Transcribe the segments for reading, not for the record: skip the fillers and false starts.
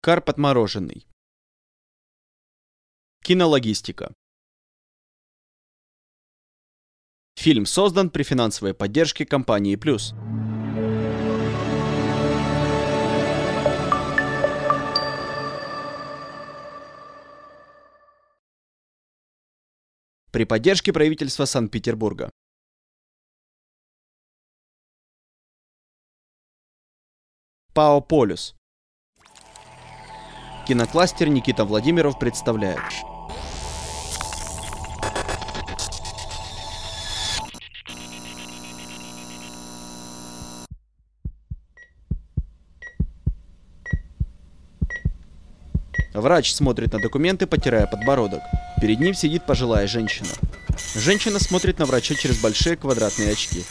Карп отмороженный. Кинологистика. Фильм создан при финансовой поддержке компании «Плюс». При поддержке правительства Санкт-Петербурга. ПАО «Полюс». Кинокластер Никита Владимиров представляет. Врач смотрит на документы, потирая подбородок. Перед ним сидит пожилая женщина. Женщина смотрит на врача через большие квадратные очки.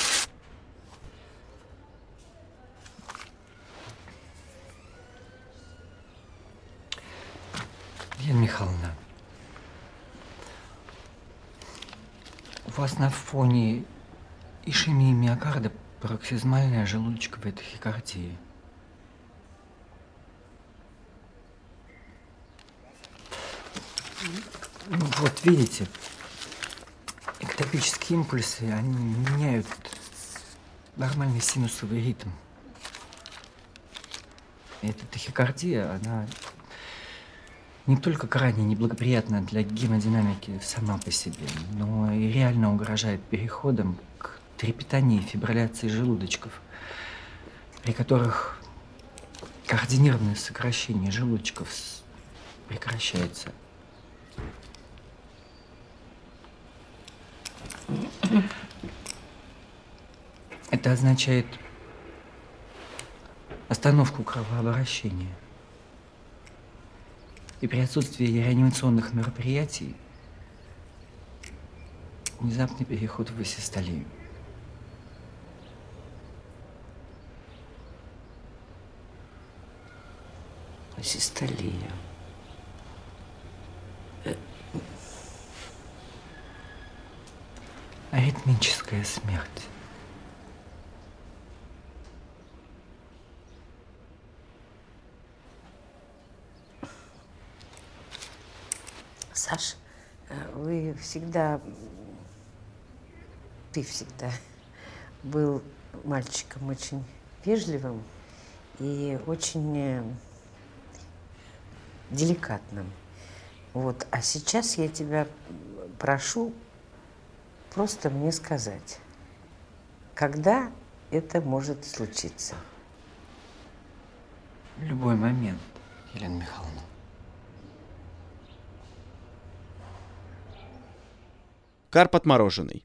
Елена Михайловна, у вас на фоне ишемии миокарда пароксизмальная желудочковая тахикардия. Вот видите, эктопические импульсы, они меняют нормальный синусовый ритм. И эта тахикардия, она не только крайне неблагоприятна для гемодинамики сама по себе, но и реально угрожает переходом к трепетании и фибрилляции желудочков, при которых координированное сокращение желудочков прекращается. Это означает остановку кровообращения. И при отсутствии реанимационных мероприятий внезапный переход в асистолию. Асистолия. Аритмическая смерть. Саш, ты всегда был мальчиком очень вежливым и очень деликатным. Вот. А сейчас я тебя прошу просто мне сказать, когда это может случиться? В любой момент, Елена Михайловна. Карп отмороженный.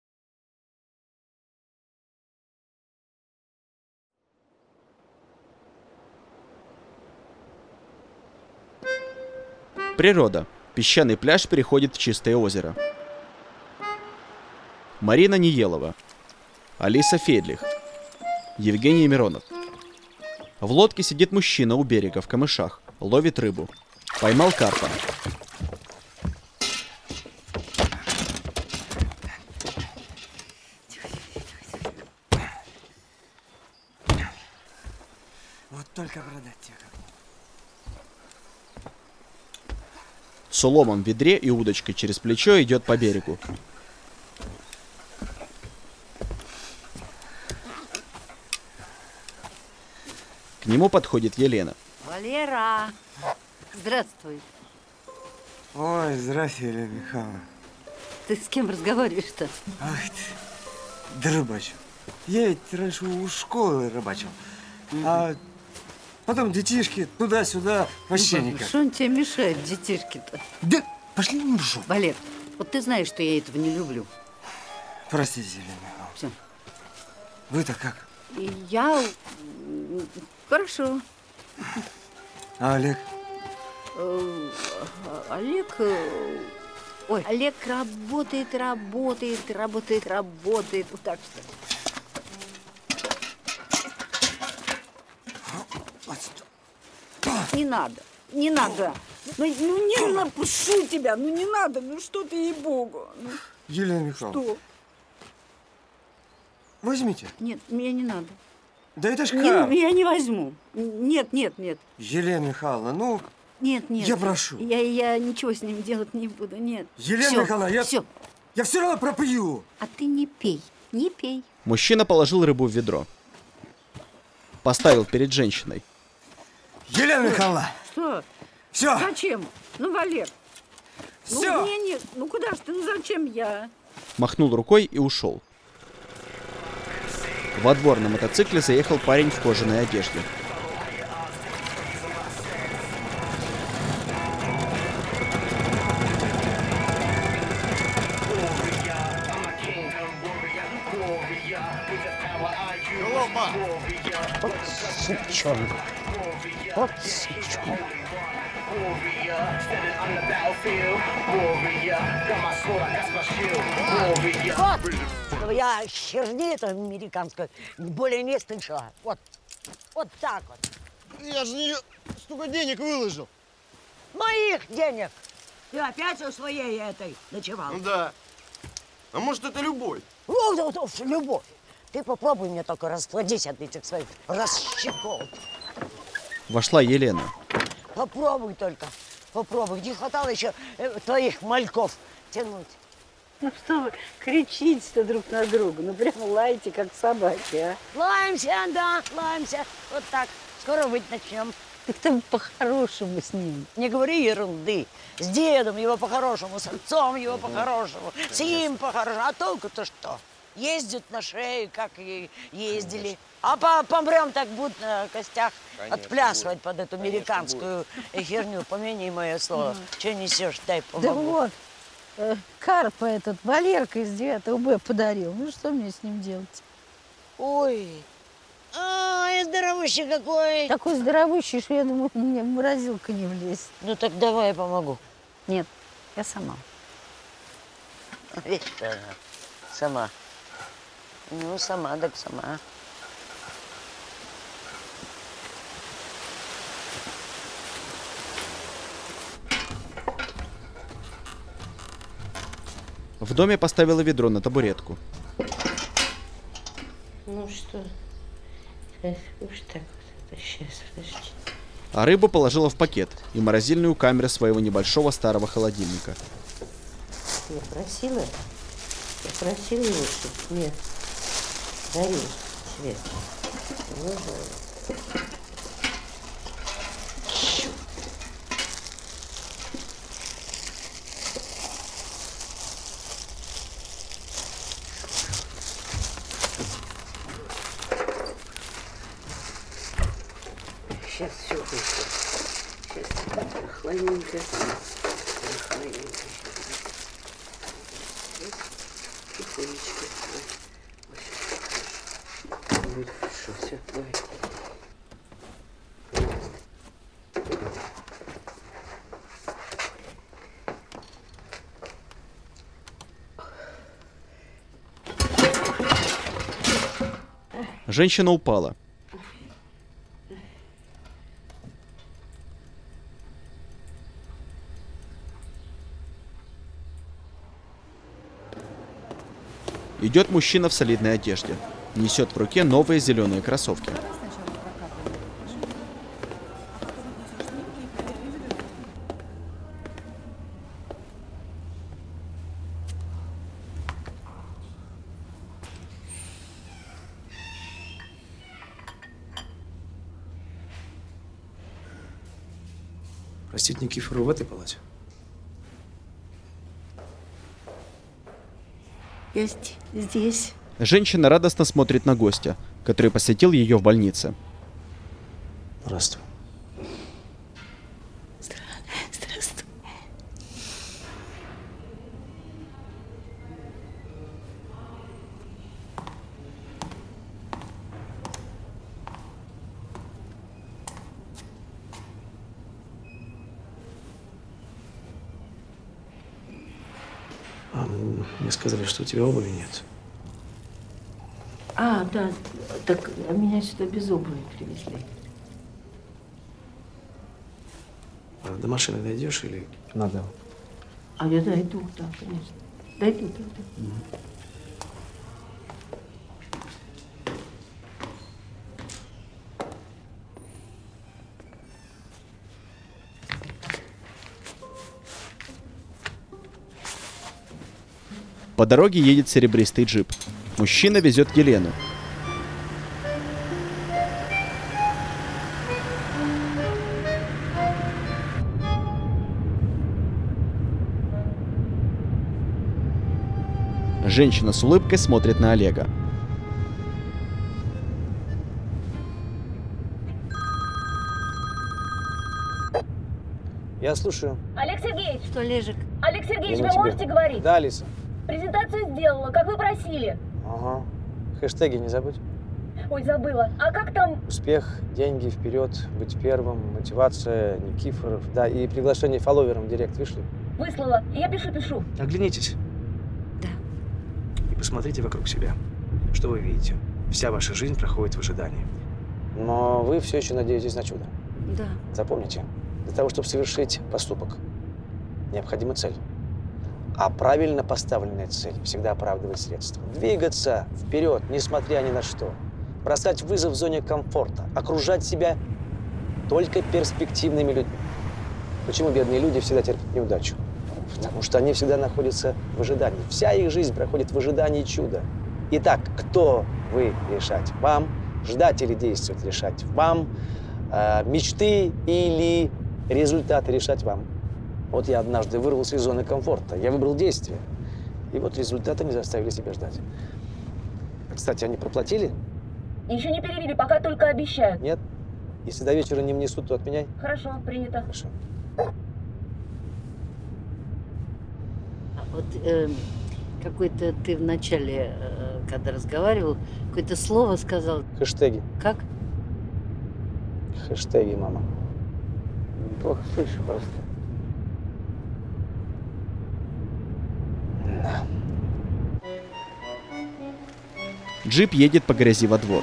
Природа. Песчаный пляж переходит в чистое озеро. Марина Ниелова. Алиса Федлих. Евгений Миронов. В лодке сидит мужчина у берега в камышах. Ловит рыбу. Поймал карпа. Вот только продать тебя. С уломом в ведре и удочкой через плечо идет по берегу. К нему подходит Елена. Валера, здравствуй. Ой, здравствуй, Елена Михайловна. Ты с кем разговариваешь-то? Ах ты, да рыбачу. Я ведь раньше у школы рыбачил. А потом детишки туда-сюда, вообще никак. Что он тебе мешает, детишки-то? Да пошли в жопу. Валер, вот ты знаешь, что я этого не люблю. Простите, Елена Михайловна. Все. Вы-то как? Я... Хорошо. А Олег? Олег... Ой, Олег работает. Вот так что. Не надо. Ну не напишу тебя, ну не надо, ну что ты, ей-богу. Ну, Елена Михайловна. что? Возьмите. Нет, мне не надо. Да это ж Не, как? я не возьму. Нет, нет, нет. Елена Михайловна, ну, Нет, нет. я прошу. Я ничего с ним делать не буду, нет. Елена Михайловна, Все. я все равно пропью. А ты не пей, не пей. Мужчина положил рыбу в ведро. Поставил перед женщиной. Елена Михайловна, Что? все, Зачем? Ну, Валер. все. Ну, нет. Ну, куда ж ты? Ну, зачем я? Махнул рукой и ушел. Во двор на мотоцикле заехал парень в кожаной одежде. Вот сучонок. Вот сучонок. Вот! Я херни это американской более не слышала. Вот. Вот так вот. Я же не столько денег выложил. Моих денег. Ты опять у своей этой ночевал? Ну да. А может, это любовь? Вот, любовь. Ты попробуй мне только расплодить от этих своих расщекол. Вошла Елена. Попробуй только. Попробуй. Не хватало еще твоих мальков тянуть. Ну, что вы кричите-то друг на друга? Ну, прямо лаете, как собаки, а? Лаемся, да, лаемся. Вот так. Скоро выть начнем. Так ты по-хорошему с ним. Не говори ерунды. С дедом его по-хорошему, с отцом его по-хорошему, с ним по-хорошему. А толку-то что? Ездят на шею, как и ездили. А помрем так будут на костях отплясывать под эту американскую херню. Помяни мое слово. Че несешь, дай Да помогу. вот, Карпа этот, Валерка из 9 Б подарил. Ну что мне с ним делать? Ой, ай, здоровущий какой. Такой здоровущий, что я думаю, мне морозилка не влезет. Ну так давай я помогу. Нет, я сама. Видишь, что она сама. Ну, сама, так сама. В доме поставила ведро на табуретку. Ну что, уж так вот, сейчас, подожди. А рыбу положила в пакет и морозильную камеру своего небольшого старого холодильника. Я просила его, чтобы мне дарил цвет. Сейчас все будет. Сейчас хладненько. Хладненько. Тихонечко. Будет хорошо. Все, давай. Женщина упала. Идет мужчина в солидной одежде. Несет в руке новые зеленые кроссовки. Простите, Никифору в этой палате? Я здесь. Женщина радостно смотрит на гостя, который посетил ее в больнице. Здравствуй. Здравствуй. Мне сказали, что у тебя обуви нет. А, да, так меня сюда без обуви привезли. А до машины дойдешь или надо? А я дойду, да, конечно. Дойду. По дороге едет серебристый джип. Мужчина везет Елену. Женщина с улыбкой смотрит на Олега. Я слушаю. Олег Сергеевич! Что, Лежик? Олег Сергеевич, Я вы на тебе. можете говорить? Да, Алиса. Презентацию сделала, как вы просили. Ага. Хэштеги не забудь. Ой, забыла. А как там? Успех, деньги, вперед, быть первым, мотивация, Никифоров. Да, и приглашение фолловерам в директ вышли. Выслала. Я пишу. Оглянитесь. Да. И посмотрите вокруг себя. Что вы видите? Вся ваша жизнь проходит в ожидании. Но вы все еще надеетесь на чудо. Да. Запомните, для того, чтобы совершить поступок, необходима цель. А правильно поставленная цель всегда оправдывает средства. Двигаться вперед, несмотря ни на что. Бросать вызов в зоне комфорта. Окружать себя только перспективными людьми. Почему бедные люди всегда терпят неудачу? Потому что они всегда находятся в ожидании. Вся их жизнь проходит в ожидании чуда. Итак, кто вы решать? Вам. Ждать или действовать решать вам. Мечты или результаты решать вам. Вот я однажды вырвался из зоны комфорта. Я выбрал действие. И вот результаты не заставили себя ждать. Кстати, они проплатили? Еще не перевели, пока только обещают. Нет? Если до вечера не внесут, то отменяй. Хорошо, принято. Хорошо. Вот какой-то ты вначале, когда разговаривал, какое-то слово сказал. Хэштеги. Как? Хэштеги, мама. Плохо слышу просто. Джип едет по грязи во двор.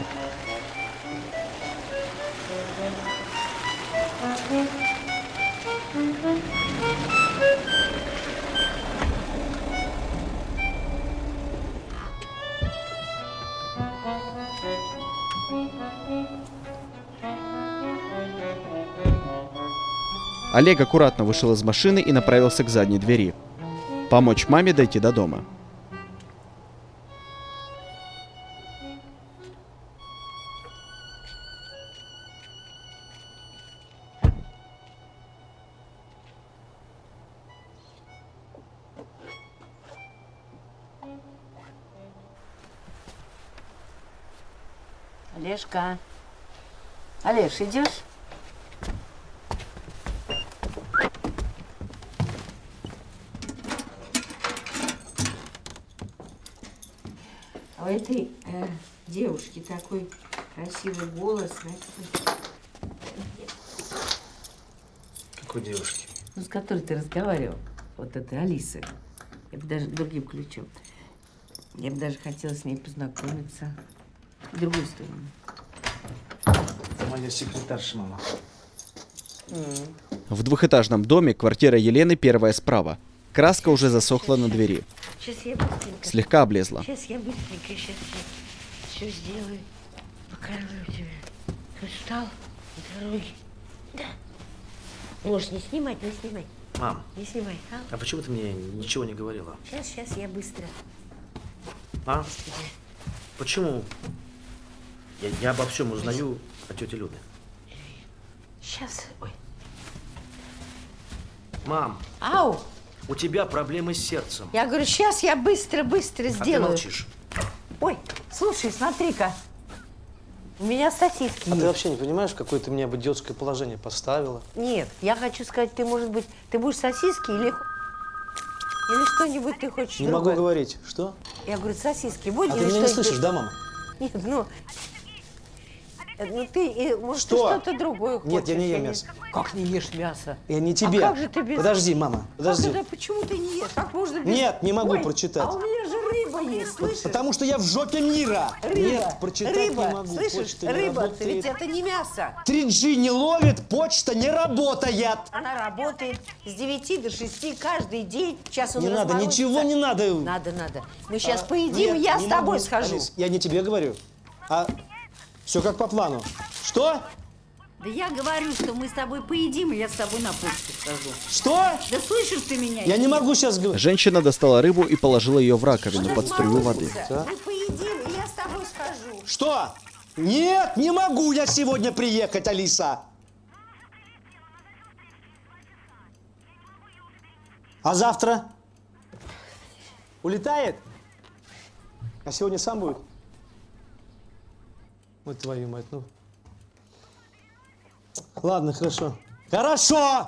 Олег аккуратно вышел из машины и направился к задней двери. Помочь маме дойти до дома. Олежка. Олеж, идешь? А у этой девушки такой красивый голос. Какой девушки? Ну, с которой ты разговаривал. Вот этой Алисы. Я бы даже другим ключом. Я бы даже хотела с ней познакомиться. В другую сторону. Это моя секретарша, мама. В двухэтажном доме квартира Елены первая справа. Краска уже засохла на двери. Сейчас я быстренько. Слегка облезла. Сейчас я быстренько сейчас все сделаю. Покажу тебе. Ты встал на дороге? Да. Можешь не снимать, не снимай. Мам, Не снимай. а почему ты мне ничего не говорила? Сейчас я быстро. А? Почему? Я обо всем узнаю от тети Люды. Сейчас. Ой. Мам, Ау! у тебя проблемы с сердцем. Я говорю, сейчас я быстро А ты сделаю. молчишь. Ой, слушай, смотри-ка. У меня сосиски А ты есть. вообще не понимаешь, в какое ты меня бы идиотское положение поставила? Нет, я хочу сказать, ты, может быть, ты будешь сосиски или что-нибудь ты хочешь Не другое? могу говорить. Что? Я говорю, сосиски будешь А или ты меня не что-нибудь? слышишь, да, мама? Нет, ну ты, может, Что? ты что-то другое хочешь. Нет, я не ем не- мясо. Как не ешь мясо? Я не тебе. как же ты без- Подожди, мама, подожди. Как это, почему ты не ешь? Как можно без... Нет, не могу Ой, прочитать. А у меня же рыба есть, слышишь? Потому что я в жопе мира. Рыба, Нет, прочитать рыба, не могу. слышишь? Почта не Рыба, работает. ведь это не мясо. 3G не ловит, почта не работает. Она работает с 9 до 6 каждый день. Сейчас он Не надо, разморозится. ничего не надо. Надо. Мы сейчас поедим, Нет, я не с тобой могу. схожу. Алис, я не тебе говорю, а все как по плану. Что? Да я говорю, что мы с тобой поедим, и я с тобой на почту схожу. Что? Да слышишь ты меня? Я не могу сейчас говорить. Женщина достала рыбу и положила ее в раковину под струю воды. Мы поедим, и я с тобой схожу. Что? Нет, не могу я сегодня приехать, Алиса. А завтра? Улетает? А сегодня сам будет? Вот твою мать, ну. Ладно, хорошо. Хорошо!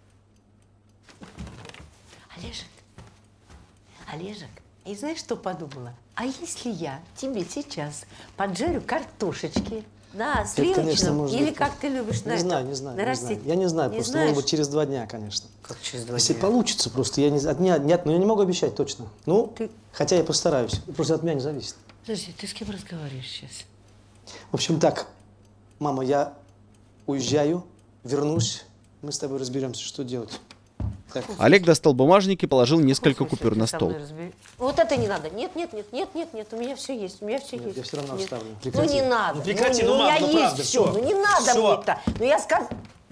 Олежек, и знаешь, что подумала? А если я тебе сейчас поджарю картошечки, да, с Это, конечно, сливочным, может или быть. как ты любишь на Не это? знаю, не знаю. нарастить? Я не знаю, Не просто знаешь? может быть через 2 дня, конечно. Как через 2 Если дня? получится, просто я не знаю. Нет, но я не могу обещать точно. Ну, хотя я постараюсь. Просто от меня не зависит. Подожди, ты с кем разговариваешь сейчас? В общем так, мама, я уезжаю, вернусь, мы с тобой разберемся, что делать. Так. Олег достал бумажник и положил несколько купюр на стол. Вот это не надо. Нет, у меня все есть, у меня все есть. Я все равно Нет. вставлю. Ну Прекрати. не надо. Ну, прекрати, у ну, мам, меня ну, есть правда, все. всё. Ну не надо Всё. мне-то. Ну я скажу.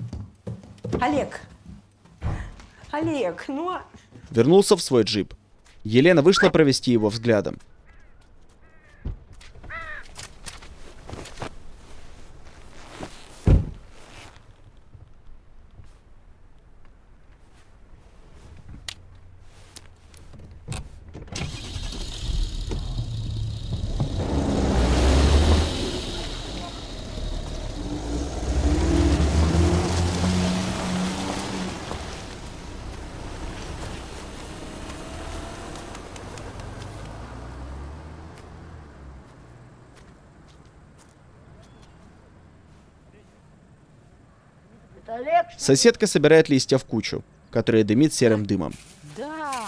Олег, ну... Вернулся в свой джип. Елена вышла провести его взглядом. Это Олег? Соседка собирает листья в кучу, которая дымит серым дымом. Да.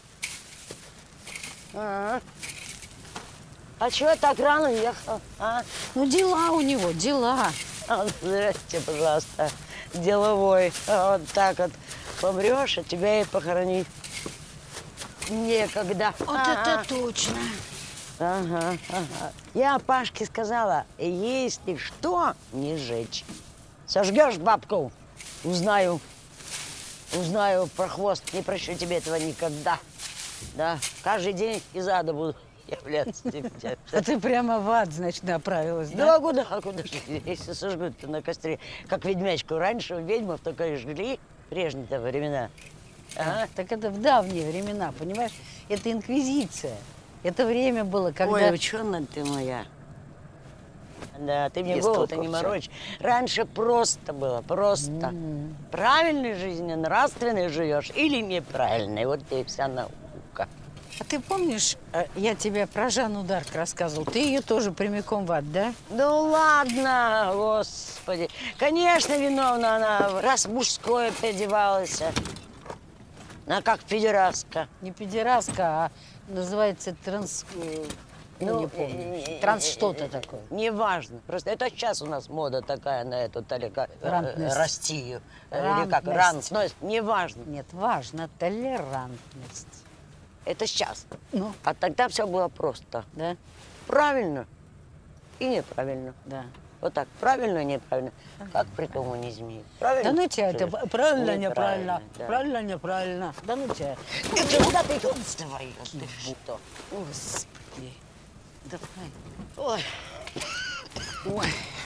А чего так рано ехал? А? Ну, дела у него, дела. Здрасте, пожалуйста. Деловой. Вот так вот помрешь, а тебя и похоронить некогда. Вот это точно. Ага. Я Пашке сказала, если что, не жечь. Сожгешь бабку, узнаю про хвост, не прощу тебе этого никогда. Да, каждый день из ада буду являться тебе. А ты прямо в ад, значит, направилась, Да, куда же, если сожгут на костре, как ведьмячку. Раньше ведьмов только и жгли в прежние-то времена. Ага. Так это в давние времена, понимаешь? Это инквизиция. Это время было, когда... Ой, ученая ты моя. Да, ты мне Без голову-то не толку всё. морочь. Раньше просто было, просто. Правильной жизнью, нравственной живешь или неправильной. Вот и вся наука. А ты помнишь, я тебе про Жанну Дарк рассказывал? Ты ее тоже прямиком в ад, да? Ну ладно, господи. Конечно, виновна она, раз мужское переодевалась. Она как педерастка. Не педерастка, а называется транс... Ну, не помню. Транс что-то такое. Неважно. Просто это сейчас у нас мода такая на эту Толерантность. Растию. Или как, рантность. Неважно. Нет, важно толерантность. Это сейчас. Ну? А тогда все было просто. Да? Правильно и неправильно. Да. Вот так, правильно и неправильно. Как при коммунизме. Правильно? Да ну тебя, это правильно, неправильно. Да. Правильно, неправильно. Да ну тебя. Ты куда ты встаешь? Ты что? Господи. Ой. Давай. Ой.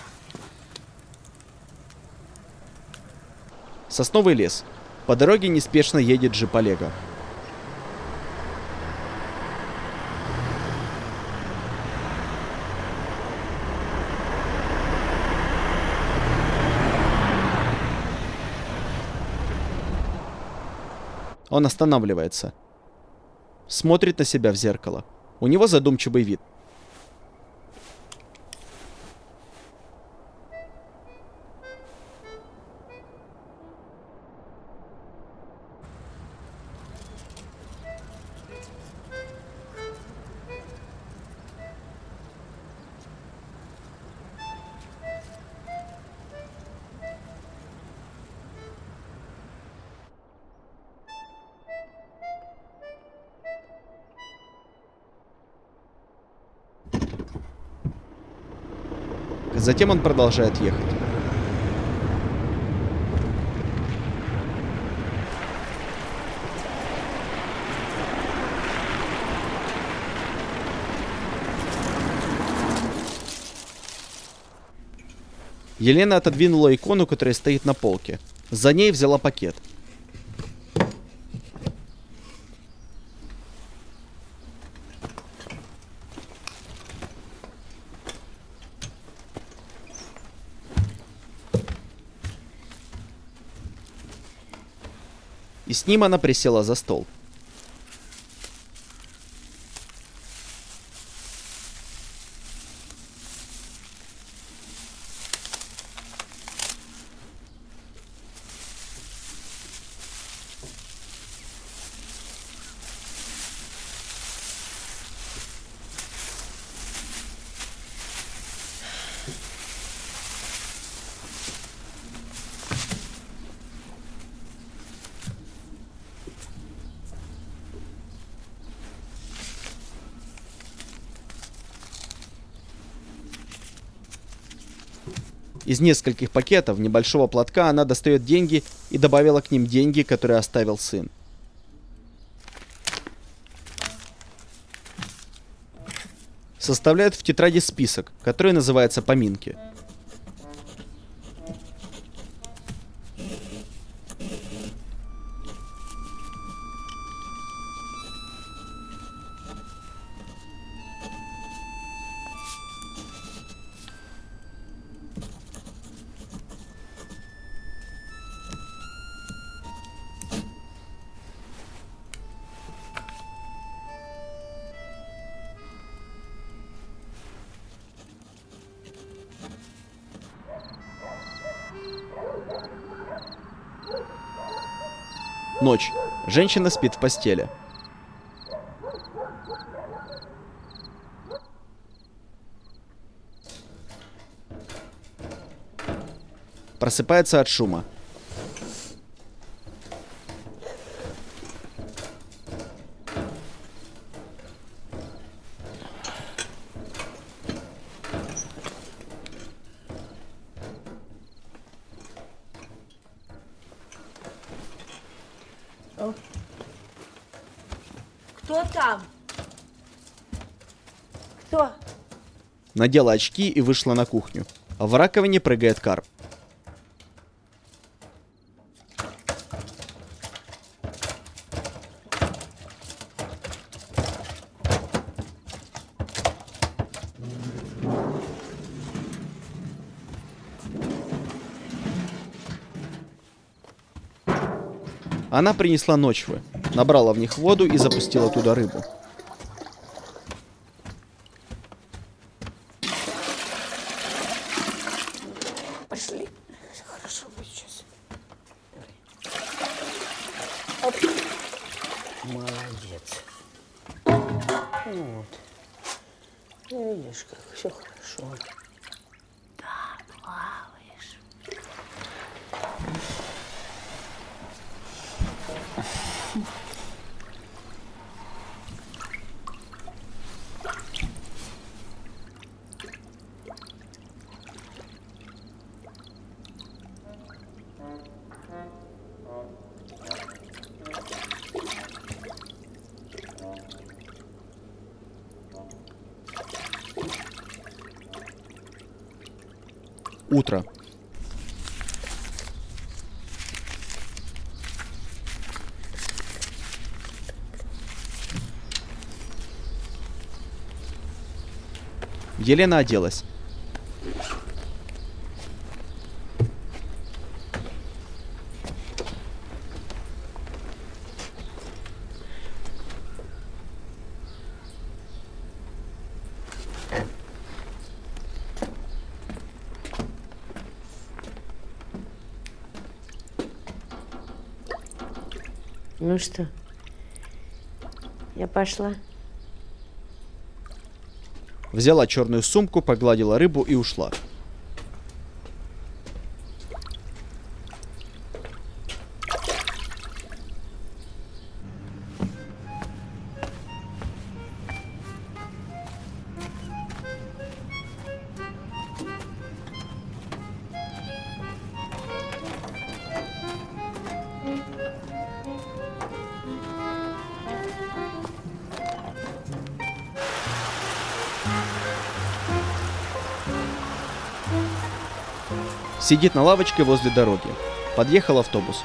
Сосновый лес. По дороге неспешно едет джип Олега. Он останавливается. Смотрит на себя в зеркало. У него задумчивый вид. Затем он продолжает ехать. Елена отодвинула икону, которая стоит на полке. За ней взяла пакет. И с ним она присела за стол. Из нескольких пакетов небольшого платка она достает деньги и добавила к ним деньги, которые оставил сын. Составляет в тетради список, который называется «Поминки». Ночь. Женщина спит в постели. Просыпается от шума. Кто там? Кто? Надела очки и вышла на кухню. В раковине прыгает карп. Она принесла ночвы, набрала в них воду и запустила туда рыбу. Пошли. Хорошо будет сейчас. Молодец. Вот. Ну, видишь, как все хорошо. Да, плаваешь. Утро. Елена оделась. Ну что, я пошла. Взяла черную сумку, погладила рыбу и ушла. Сидит на лавочке возле дороги. Подъехал автобус.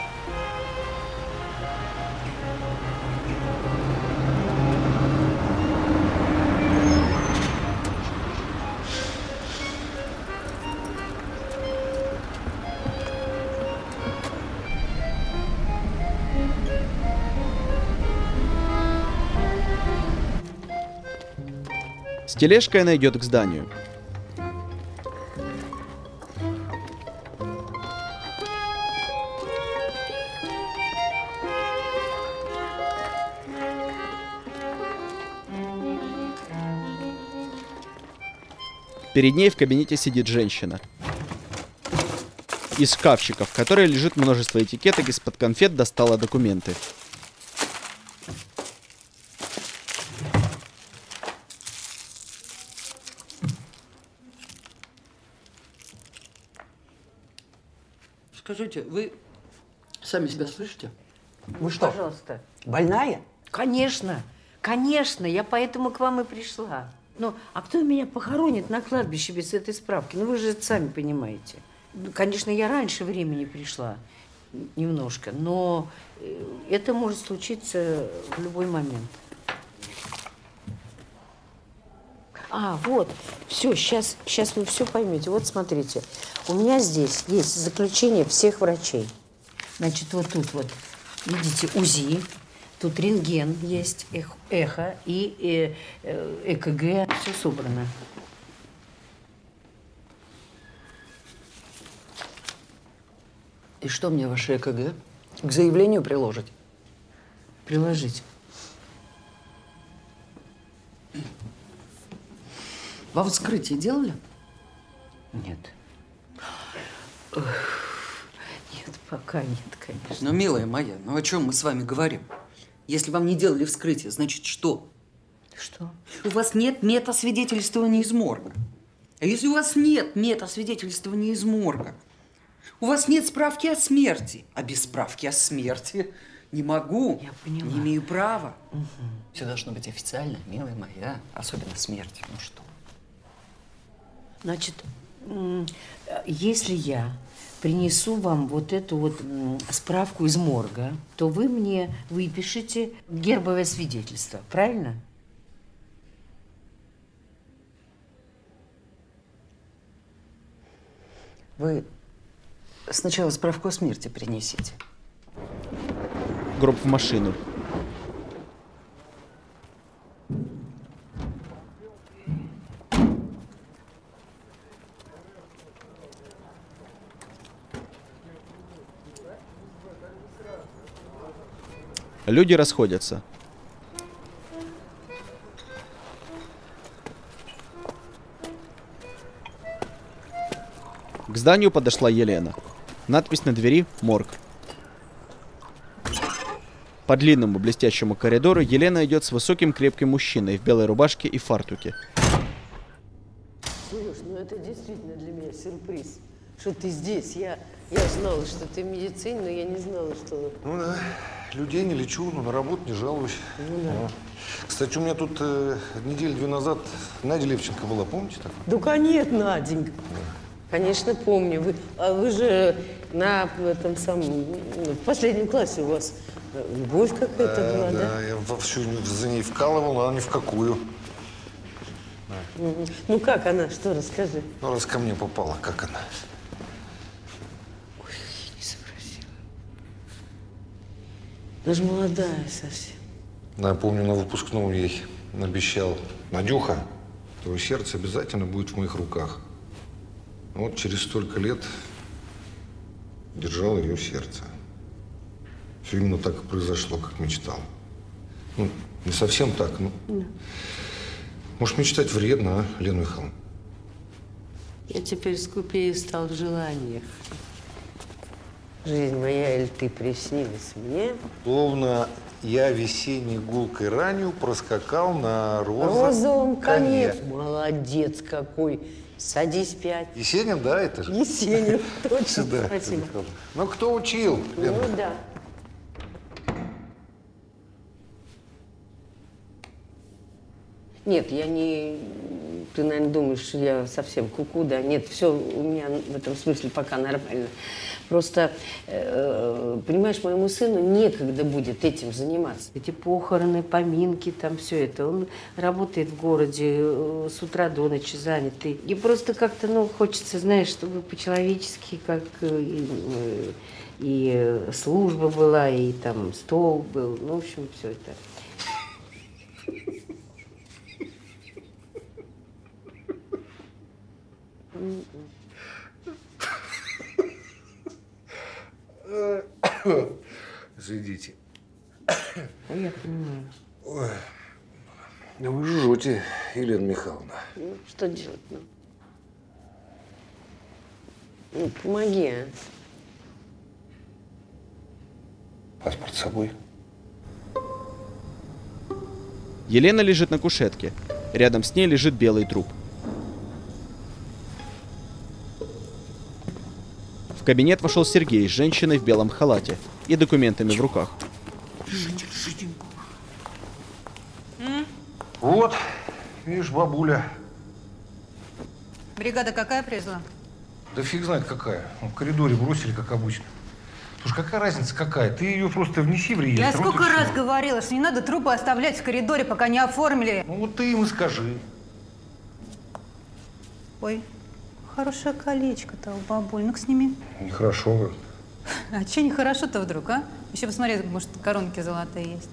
С тележкой она идет к зданию. Перед ней в кабинете сидит женщина. Из шкафчика, в которой лежит множество этикеток, из-под конфет достала документы. Скажите, вы сами себя слышите? Вы что? Пожалуйста. Больная? Конечно, конечно, я поэтому к вам и пришла. Ну, а кто меня похоронит на кладбище без этой справки? Ну, вы же это сами понимаете. Ну, конечно, я раньше времени пришла, немножко, но это может случиться в любой момент. А, вот, все, сейчас вы все поймете. Вот, смотрите, у меня здесь есть заключение всех врачей. Значит, вот тут вот, видите, УЗИ, тут рентген есть, эхо и ЭКГ, все собрано. И что мне ваше ЭКГ? К заявлению приложить? Приложить. Во вскрытие делали? Нет. Нет, пока нет, конечно. Ну, милая моя, ну о чем мы с вами говорим? Если вам не делали вскрытие, значит что? Что? У вас нет метасвидетельствования из морга. А если у вас нет метасвидетельствования из морга, у вас нет справки о смерти, а без справки о смерти не могу, я поняла. Не имею права. Угу. Все должно быть официально, милая моя, особенно смерти. Ну что? Значит, если я принесу вам вот эту вот справку из морга, то вы мне выпишете гербовое свидетельство, правильно? Вы сначала справку о смерти принесите. Гроб в машину. Люди расходятся. К зданию подошла Елена. Надпись на двери «Морг». По длинному блестящему коридору Елена идет с высоким крепким мужчиной в белой рубашке и фартуке. Слушай, ну это действительно для меня сюрприз, что ты здесь. Я знала, что ты в медицине, но я не знала, что… Ну да, людей не лечу, но на работу не жалуюсь. Ну да. Кстати, у меня тут недели-две назад Надя Левченко была, помните так? Да, конечно, Наденька. Конечно, помню. Вы же на этом самом, в последнем классе у вас любовь какая-то была, да? Да, я вовсю за ней вкалывал, но она ни в какую. Ну как она? Что, расскажи. Ну, раз ко мне попала, как она? Ой, я не сообразила. Она же молодая совсем. Да, я помню, на выпускном ей обещал: Надюха, твое сердце обязательно будет в моих руках. Вот через столько лет держал ее сердце. Все именно так и произошло, как мечтал. Ну, не совсем так, но… Да. Может, мечтать вредно, а, Лена Михайловна? Я теперь скупее стал в желаниях. Жизнь моя, или ты приснилась мне? Словно я весенней гулкой ранью проскакал на розовом коне. Молодец какой. Садись 5. Есенин, да, это же? Есенин, точно. Да, спасибо. Ну, кто учил, Лена? Ну, да. Нет, я не ты, наверное, думаешь, что я совсем куку, да? Нет, все у меня в этом смысле пока нормально. Просто, понимаешь, моему сыну некогда будет этим заниматься. Эти похороны, поминки, там все это. Он работает в городе, с утра до ночи занятый. И просто как-то, ну, хочется, знаешь, чтобы по-человечески, как и служба была, и там стол был. Ну, в общем, все это. Зайдите. Я понимаю. Ой, да вы жжете, Елена Михайловна. Ну, что делать, ну? Ну, помоги, а. Паспорт с собой. Елена лежит на кушетке. Рядом с ней лежит белый труп. В кабинет вошел Сергей с женщиной в белом халате и документами в руках. Вот, видишь, бабуля. Бригада какая привезла? Да фиг знает какая. В коридоре бросили, как обычно. Слушай, какая разница какая? Ты ее просто внеси в реестр. Я сколько раз говорила, что не надо трупы оставлять в коридоре, пока не оформили. Ну вот ты им и скажи. Ой, хорошее колечко-то у бабуль. Ну-ка сними. Нехорошо. А че нехорошо-то вдруг, а? Еще посмотри, может, коронки золотые есть.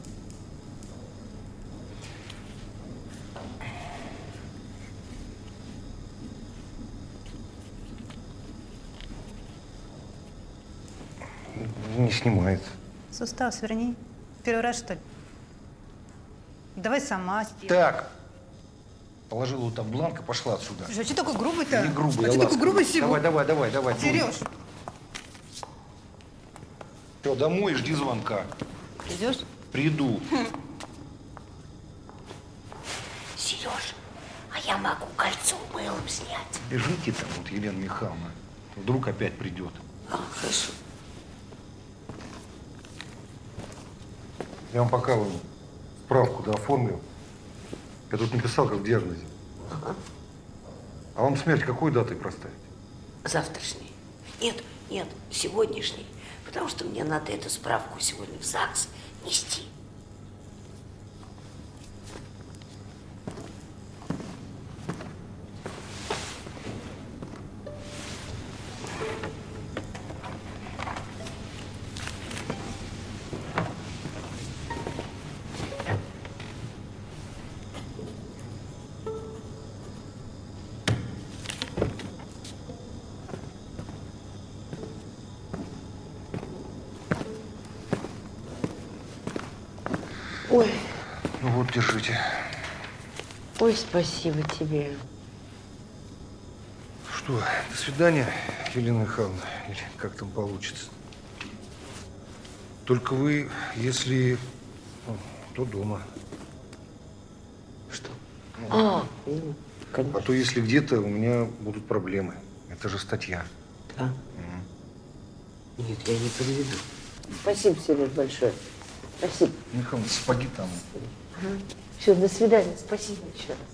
Не снимается. Сустав сверни. Первый раз, что ли? Давай сама сделай. Так. Положила вот там бланк и пошла отсюда. Слушай, а что такой грубый-то? Не грубый, а я что такой грубый сегодня? Давай. Сереж. Все, домой, жди звонка. Идешь? Приду. Сереж, а я могу кольцо мылом снять. Бежите там, вот, Елена Михайловна. Вдруг опять придет. Хорошо. Я вам пока справку оформлю. Я тут написал, как в диагнозе. Ага. А вам смерть какой датой проставить? Завтрашний. Нет, сегодняшний. Потому что мне надо эту справку сегодня в ЗАГС нести. Ой. Ну вот, держите. Ой, спасибо тебе. Что, до свидания, Елена Михайловна, или как там получится. Только вы, если, то дома. Что? А то если где-то у меня будут проблемы. Это же статья. Да? Нет, я не подведу. Спасибо, Сереж, большое. Спасибо. Михайловна, сапоги там. Ага. Все, до свидания. Спасибо еще раз.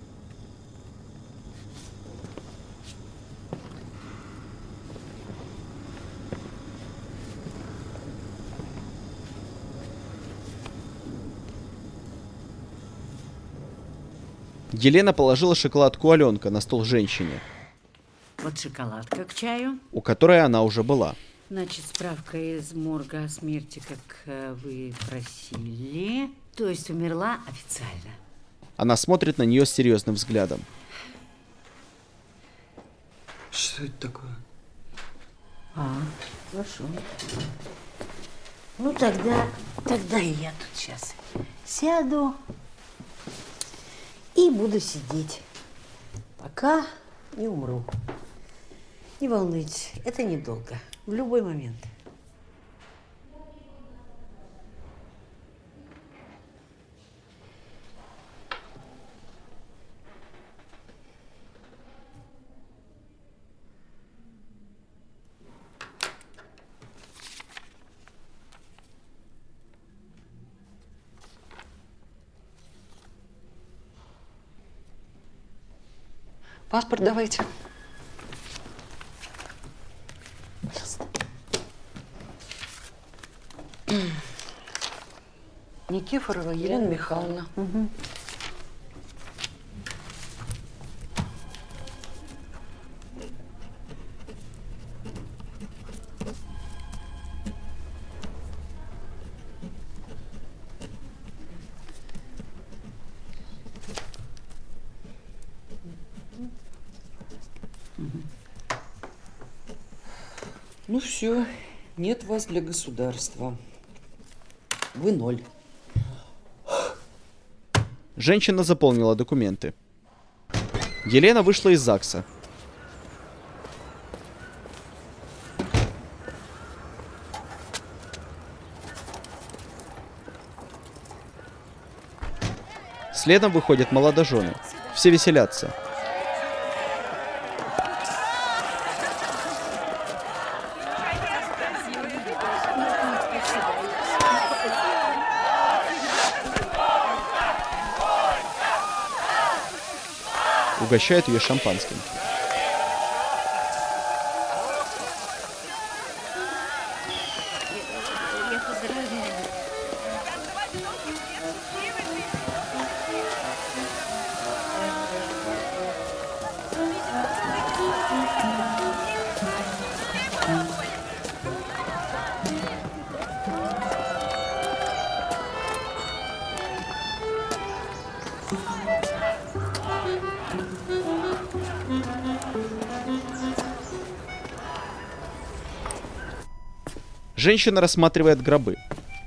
Елена положила шоколадку Аленка на стол женщине, Вот шоколадка к чаю. у которой она уже была. Значит, справка из морга о смерти, как вы просили. То есть умерла официально. Она смотрит на нее с серьезным взглядом. Что это такое? Хорошо. Ну, тогда и я тут сейчас сяду и буду сидеть, пока не умру. Не волнуйтесь, это недолго. В любой момент. Паспорт давайте. Никифорова Елена Михайловна. Угу. Ну все, нет вас для государства. Вы 0. Женщина заполнила документы. Елена вышла из ЗАГСа. Следом выходят молодожены. Все веселятся. Угощают ее шампанским. Женщина рассматривает гробы.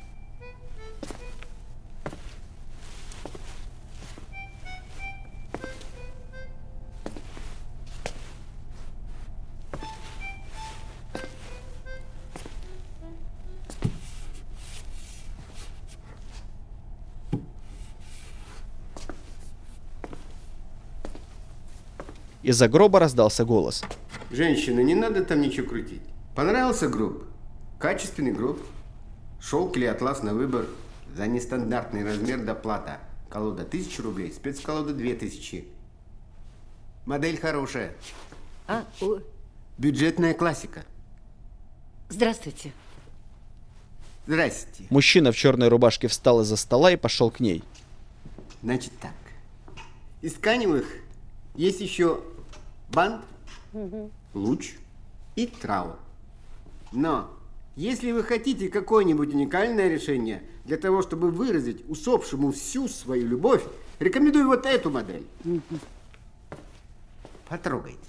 Из-за гроба раздался голос. Женщина, не надо там ничего крутить. Понравился гроб? Качественный гроб. Шелк или атлас на выбор. За нестандартный размер доплата. Колода 1000 рублей, спецколода 2000. Модель хорошая. Бюджетная классика. Здравствуйте. Здрасте. Мужчина в черной рубашке встал из-за стола и пошел к ней. Значит так. Из тканевых есть еще бант, луч и траур. Но если вы хотите какое-нибудь уникальное решение для того, чтобы выразить усопшему всю свою любовь, рекомендую вот эту модель. Потрогайте.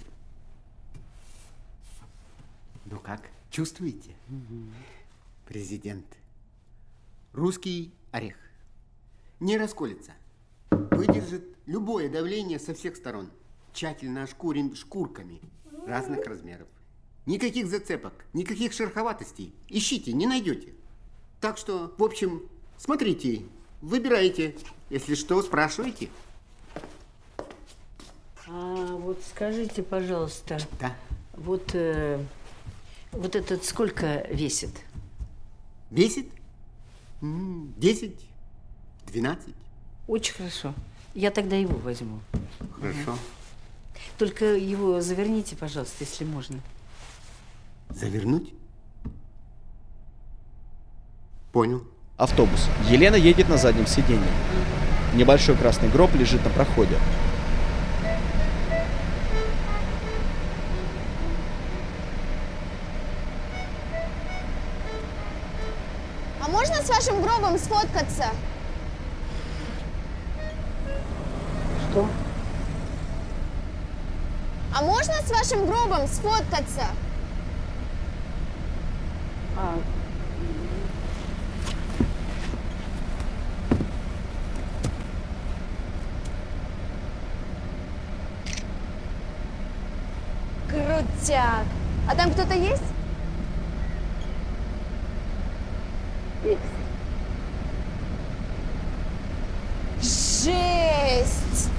Ну как, чувствуете? Президент. Русский орех. Не расколется. Выдержит любое давление со всех сторон. Тщательно ошкурен шкурками разных размеров. Никаких зацепок, никаких шероховатостей. Ищите, не найдете. Так что, в общем, смотрите, выбирайте. Если что, спрашивайте. А вот скажите, пожалуйста. Да. Вот этот сколько весит? Весит? 10, 12. Очень хорошо. Я тогда его возьму. Хорошо. Только его заверните, пожалуйста, если можно. Завернуть? Понял. Автобус. Елена едет на заднем сиденье. Небольшой красный гроб лежит на проходе. А можно с вашим гробом сфоткаться? Что? А можно с вашим гробом сфоткаться? Крутяк. А там кто-то есть? Жесть!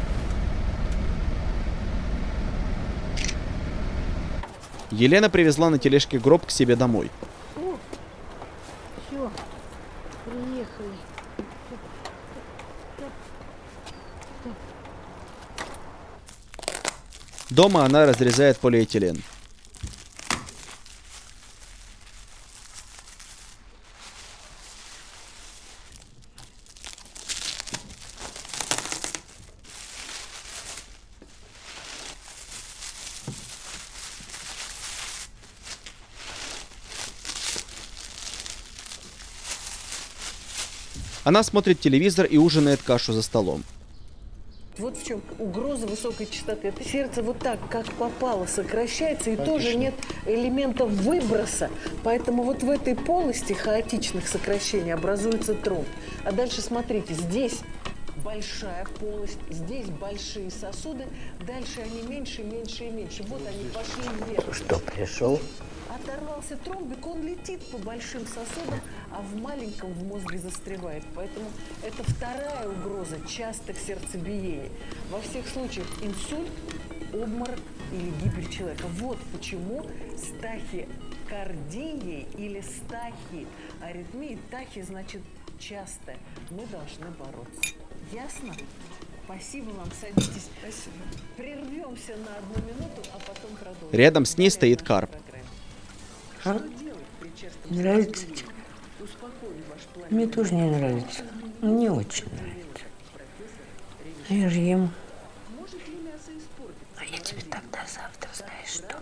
Елена привезла на тележке гроб к себе домой. Все, приехали. Дома она разрезает полиэтилен. Она смотрит телевизор и ужинает кашу за столом. Вот в чем угроза высокой частоты. Это сердце вот так, как попало, сокращается, и тоже нет элемента выброса. Поэтому вот в этой полости хаотичных сокращений образуется тромб. А дальше смотрите, здесь большая полость, здесь большие сосуды, дальше они меньше, меньше и меньше. Вот они пошли вверх. Что, пришел? Оторвался тромбик, он летит по большим сосудам, а в маленьком в мозге застревает. Поэтому это вторая угроза частых сердцебиений. Во всех случаях инсульт, обморок или гибель человека. Вот почему с тахикардией или с тахиаритмией, тахи значит часто, мы должны бороться. Ясно? Спасибо вам, садитесь. Спасибо. Прервемся на 1 минуту, а потом продолжим. Рядом с ней стоит Карп. А? Нравится тебе? Мне тоже не нравится. Не очень нравится. Я же ем. А я тебе тогда завтра, знаешь что?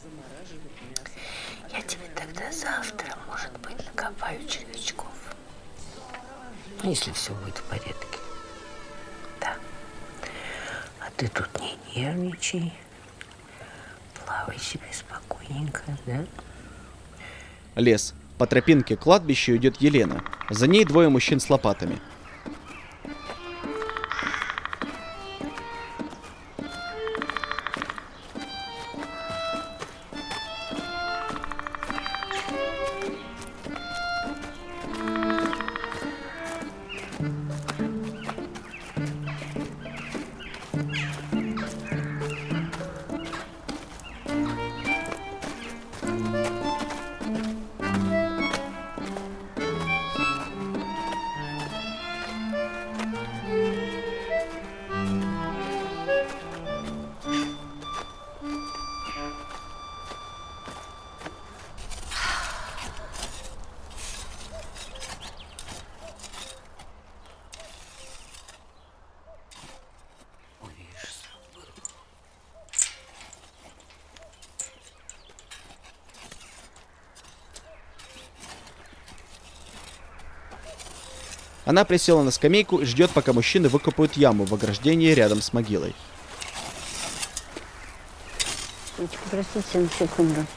Я тебе тогда завтра, может быть, накопаю червячков. Если все будет в порядке. Да. А ты тут не нервничай. Плавай себе спокойненько, да? Лес. По тропинке к кладбищу идет Елена. За ней 2 мужчин с лопатами. Она присела на скамейку и ждет, пока мужчины выкопают яму в ограждении рядом с могилой. Простите на секунду.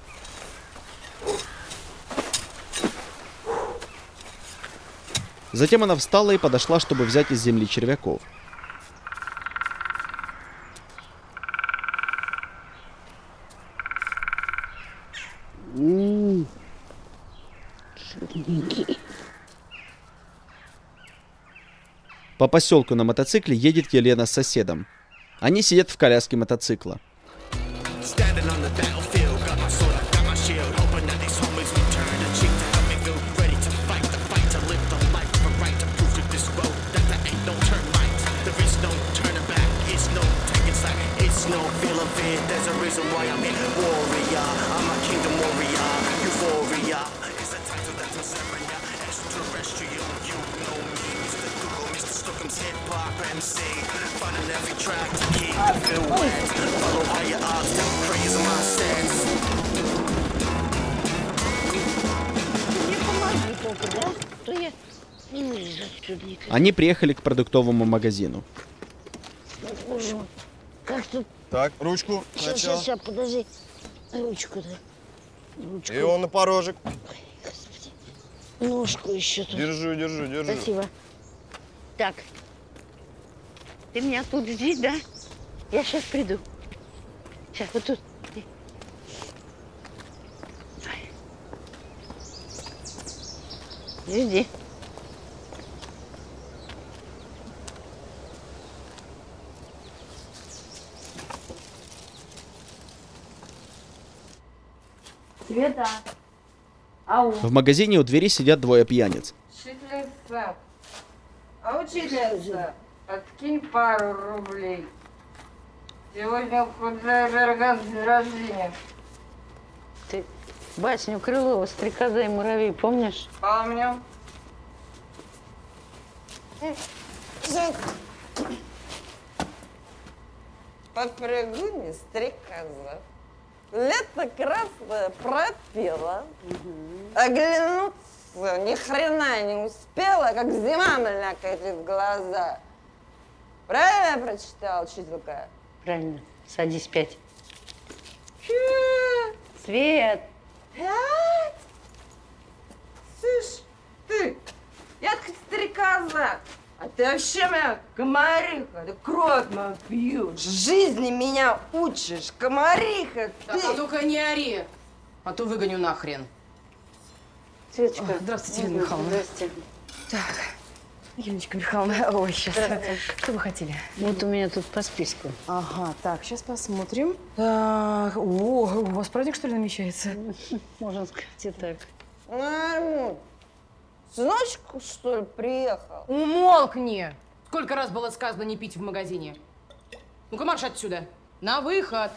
Затем она встала и подошла, чтобы взять из земли червяков. Жирненький. По поселку на мотоцикле едет Елена с соседом. Они сидят в коляске мотоцикла. Они приехали к продуктовому магазину. Боже мой, как тут? Так, ручку Сейчас, подожди. Ручку-то. Ручку. И он на порожек. Господи. Ножку еще тут. Держу. Спасибо. Так. Ты меня тут жди, да? Я сейчас приду. Сейчас, вот тут. Жди. Света. Ау. В магазине у двери сидят 2 пьяниц. Учительница. А учительница, подкинь пару рублей. Сегодня у Кудрявцева день рождения. Ты басню Крылова «Стрекоза и муравей» помнишь? Помню. Попрыгуни стрекоза. Лето красное пропела. Оглянуться ни хрена не успела, как зима млякает в глаза. Правильно я прочитала, учителька? Правильно. Садись 5. Че? Свет! 5? Слышь, ты, я хоть стрекоза, а ты вообще моя комариха, ты кровь мою пьешь, жизни меня учишь, комариха, ты. Так, а ну-ка не ори, а то выгоню нахрен. Светочка. Здравствуйте, Елена Михайловна. Здравствуйте. Так, Еленочка Михайловна, ой, сейчас. Что вы хотели? Вот у меня тут по списку. Ага, так, сейчас посмотрим. Так, о, у вас праздник, что ли, намечается? Можно сказать и так. Сыночку, что ли, приехал? Умолкни! Сколько раз было сказано не пить в магазине? Ну-ка, марш отсюда. На выход.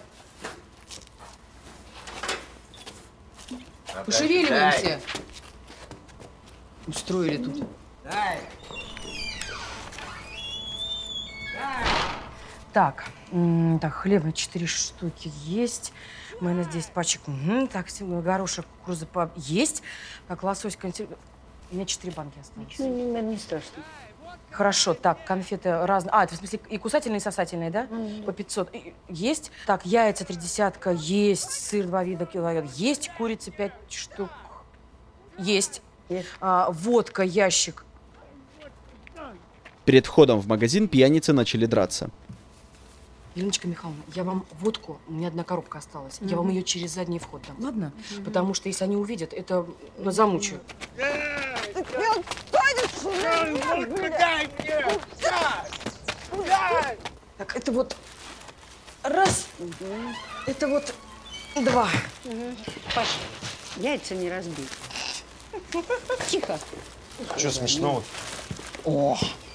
Пошевеливаемся. Устроили тут. Так, так, хлеба 4 штуки есть. Майонез 10 пачек. Угу. Так, горошек, кукуруза есть. Так, лосось, консерв... У меня 4 банки осталось. Не страшно. Хорошо, так, конфеты разные. А, это в смысле и кусательные, и сосательные, да? По 500. Есть. Так, яйца 3 десятка, есть. Сыр 2 вида, килограмм. Есть. Курица 5 штук. Есть. Водка, ящик. Перед входом в магазин пьяницы начали драться. Еленочка Михайловна, я вам водку, у меня одна коробка осталась. Я вам ее через задний вход дам. Ладно? Потому что если они увидят, это замучают. Так, это вот раз, это вот 2. Паш, яйца не разбей. Тихо. Что смешного? О!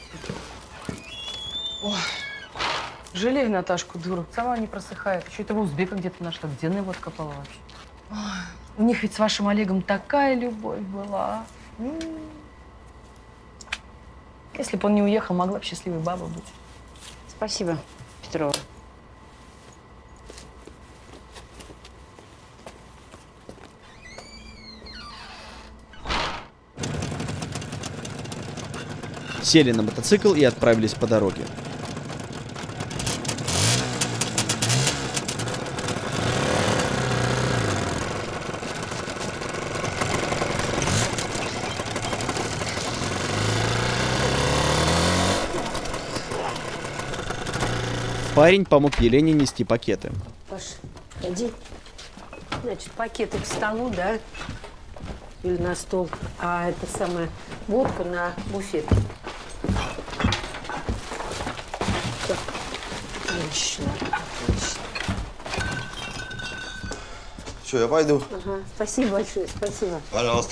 Жалею Наташку, дуру. Сама не просыхает. Еще этого узбека где-то нашла. Где она его откопала вообще? Ой, у них ведь с вашим Олегом такая любовь была. Если бы он не уехал, могла бы счастливой бабой быть. Спасибо, Петрова. Сели на мотоцикл и отправились по дороге. Парень помог Елене нести пакеты. Паш, ходи. Значит, пакеты к столу, да? Или на стол. А это самое, водку на буфет. Так. Отлично. Все, я пойду. Ага. Спасибо большое, спасибо. Пожалуйста.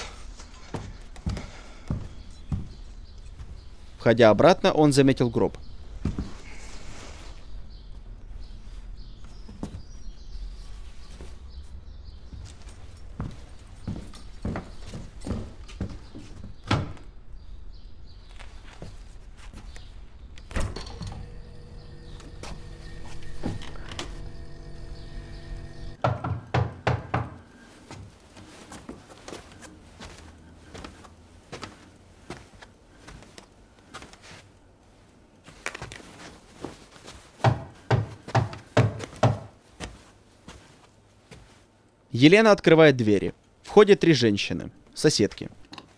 Входя обратно, он заметил гроб. Елена открывает двери. Входят 3 женщины, соседки.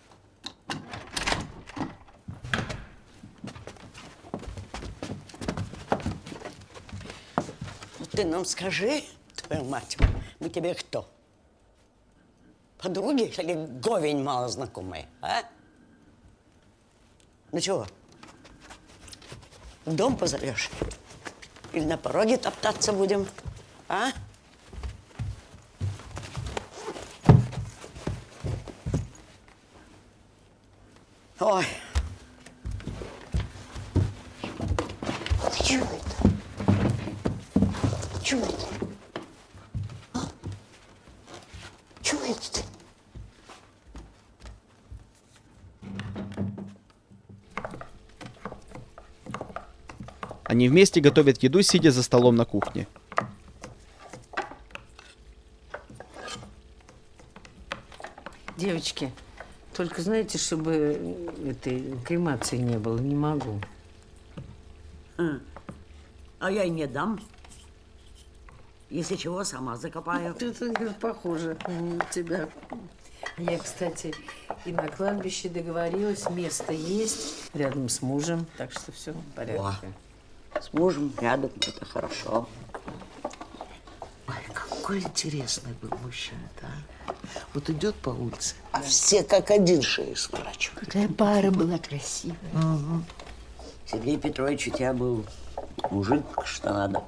Ты нам скажи, твою мать, мы тебе кто? Подруги или говень мало знакомые, а? Ну чего? В дом позовешь? Или на пороге топтаться будем, а? Ой. Ты чего это? Они вместе готовят еду, сидя за столом на кухне. Девочки, только знаете, чтобы этой кремации не было, не могу. А я и не дам. Если чего, сама закопаю. Это похоже на тебя. Я, кстати, и на кладбище договорилась, место есть, рядом с мужем, так что все в порядке. С мужем рядом, это хорошо. Ой, какой интересный был мужчина-то, а? Вот идет по улице, а все как один шею сворачивают. Какая пара была красивая. Угу. Сергей Петрович у тебя был мужик, что надо.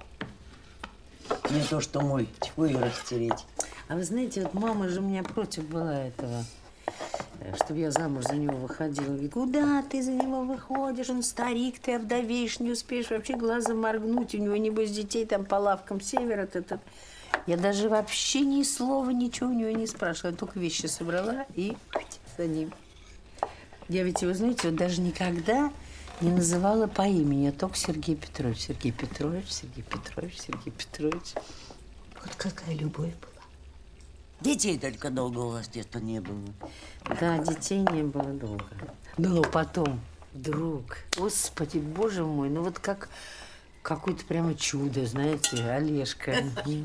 Не то, что мой, тьфу и растереть. А вы знаете, вот мама же у меня против была этого, чтобы я замуж за него выходила. Говорит, куда ты за него выходишь? Он старик, ты овдовеешь, не успеешь вообще глазом моргнуть. У него, небось, детей там по лавкам севера. Я даже вообще ни слова, ничего у него не спрашивала. Я только вещи собрала и за ним. Я ведь его, знаете, вот даже никогда не называла по имени, а только Сергей Петрович. Сергей Петрович, Сергей Петрович, Сергей Петрович. Вот какая любовь была. Детей только долго у вас где-то не было. Да, детей не было долго. Но потом вдруг, господи, боже мой, ну вот как какое-то прямо чудо, знаете, Олежка.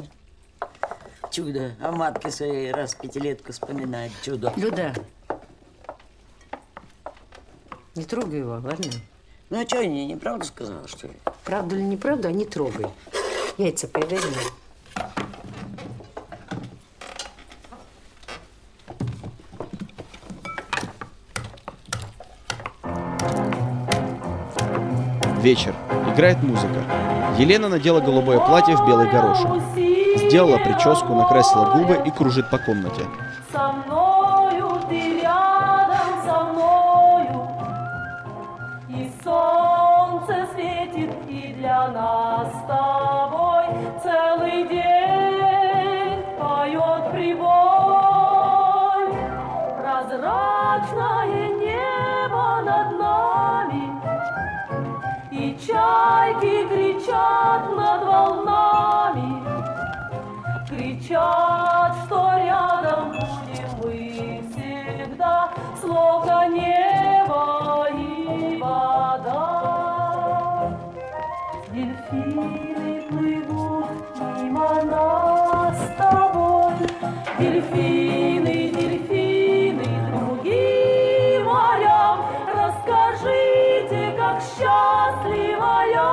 Чудо. А матке своей раз пятилетку вспоминает. Чудо. Люда, не трогай его, ладно? Ну а что, я неправду сказала, что ли? Правду или неправду, а не трогай. Яйца поедай мне. Вечер. Играет музыка. Елена надела голубое платье в белый горошек. Сделала прическу, накрасила губы и кружит по комнате. Со мною ты рядом со мною, и солнце светит, и для нас с тобой целый день поет прибой. Прозрачное небо над нами, и чайки кричат над волнами, кричат, что рядом будем мы всегда, словно небо и вода. Дельфины плывут мимо нас с тобой, дельфины, дельфины, другим морям, расскажите, как счастлива я.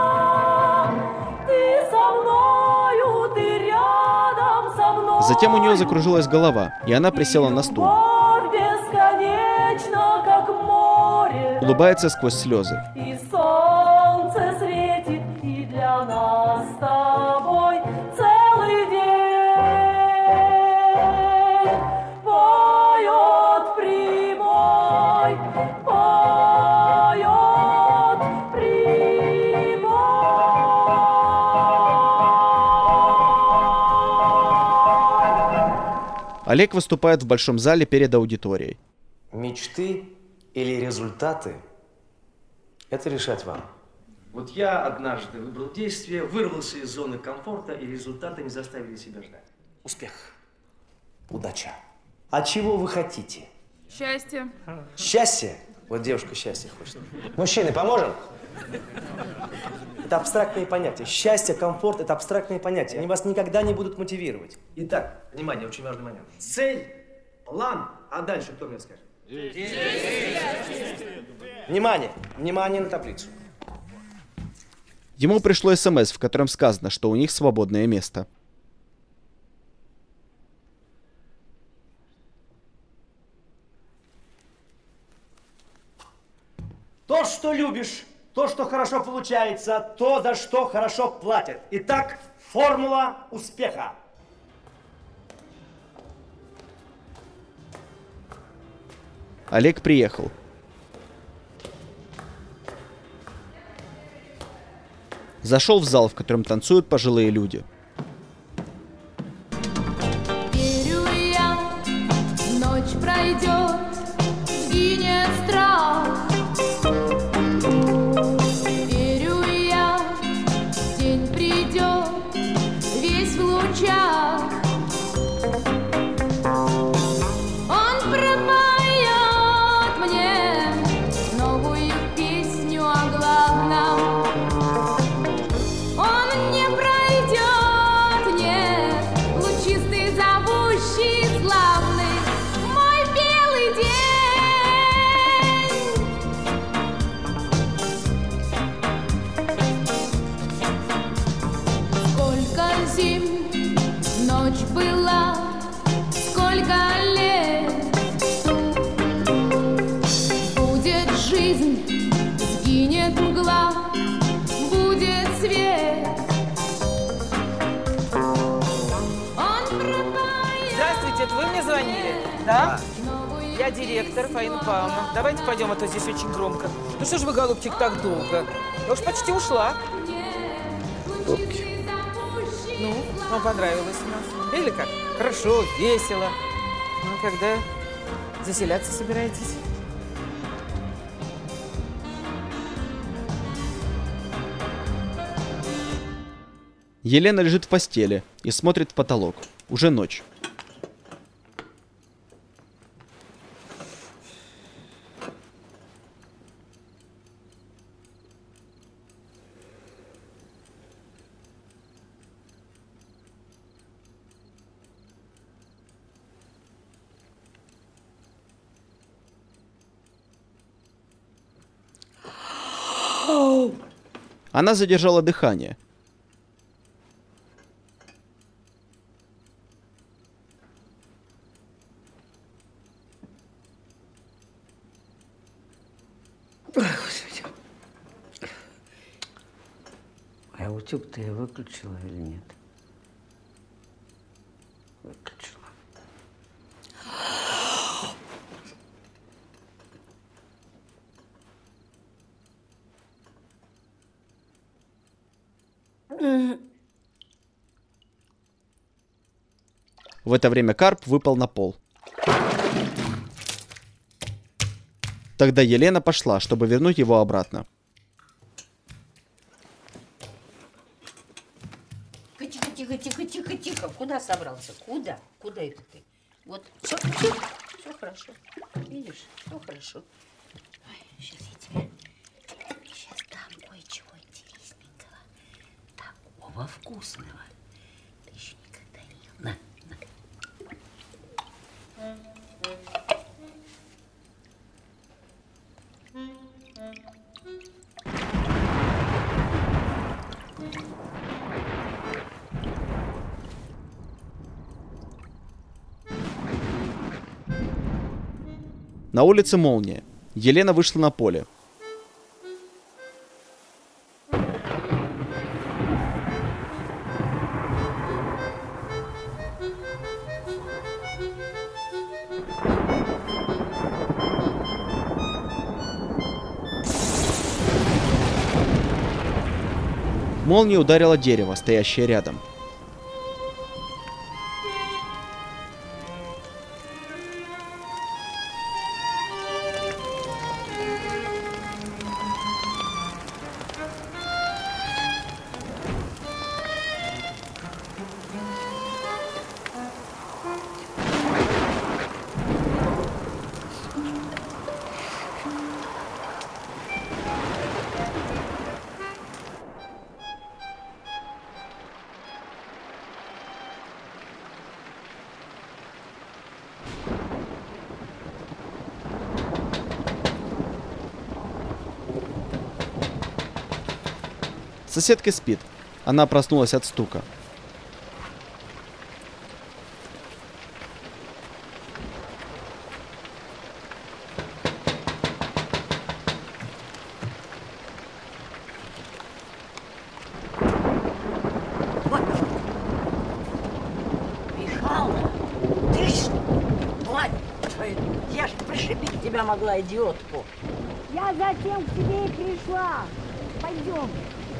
Ты со мною, ты рядом со мной. Затем у нее закружилась голова, и она присела на стул. Любовь бесконечна, как море. Улыбается сквозь слезы. И солнце светит, и для нас с тобой целый день поет прибой, поет прибой. Олег выступает в большом зале перед аудиторией. Мечты или результаты – это решать вам. Вот я однажды выбрал действие, вырвался из зоны комфорта, и результаты не заставили себя ждать. Успех. Удача. А чего вы хотите? Счастье. Счастье? Вот девушка счастье хочет. Мужчины, поможем? Это абстрактные понятия. Счастье, комфорт – это абстрактные понятия. Они вас никогда не будут мотивировать. Итак, внимание, очень важный момент. Цель, план, а дальше кто мне скажет? Внимание! Внимание на таблицу. Ему пришло СМС, в котором сказано, что у них свободное место. То, что любишь, то, что хорошо получается, то, за что хорошо платят. Итак, формула успеха. Олег приехал. Зашел в зал, в котором танцуют пожилые люди. Верю я, ночь пройдет, сгинет страх. Верю Да? Я директор Фаина Павловна. Давайте пойдем, а то здесь очень громко. Ну что ж вы, голубчик, так долго? Я уж почти ушла. Голубки. Ну, вам понравилось у нас? Или как? Хорошо, весело. Ну, когда заселяться собираетесь? Елена лежит в постели и смотрит в потолок. Уже ночь. Она задержала дыхание. А утюг-то я выключила или нет? Выключила. В это время карп выпал на пол. Тогда Елена пошла, чтобы вернуть его обратно. Тихо. Куда собрался? Куда? Куда это ты? Вот, все хорошо. Видишь, все хорошо. Ой, сейчас я тебе сейчас дам кое-чего интересненького. Такого вкусного. Ты еще никогда не ел. На. На улице молния. Елена вышла на поле. Молния ударила дерево, стоящее рядом. Соседка спит. Она проснулась от стука. Михална, ты ж, мать твою, я ж пришибить тебя могла, идиотку. Я затем к тебе и пришла. Пойдем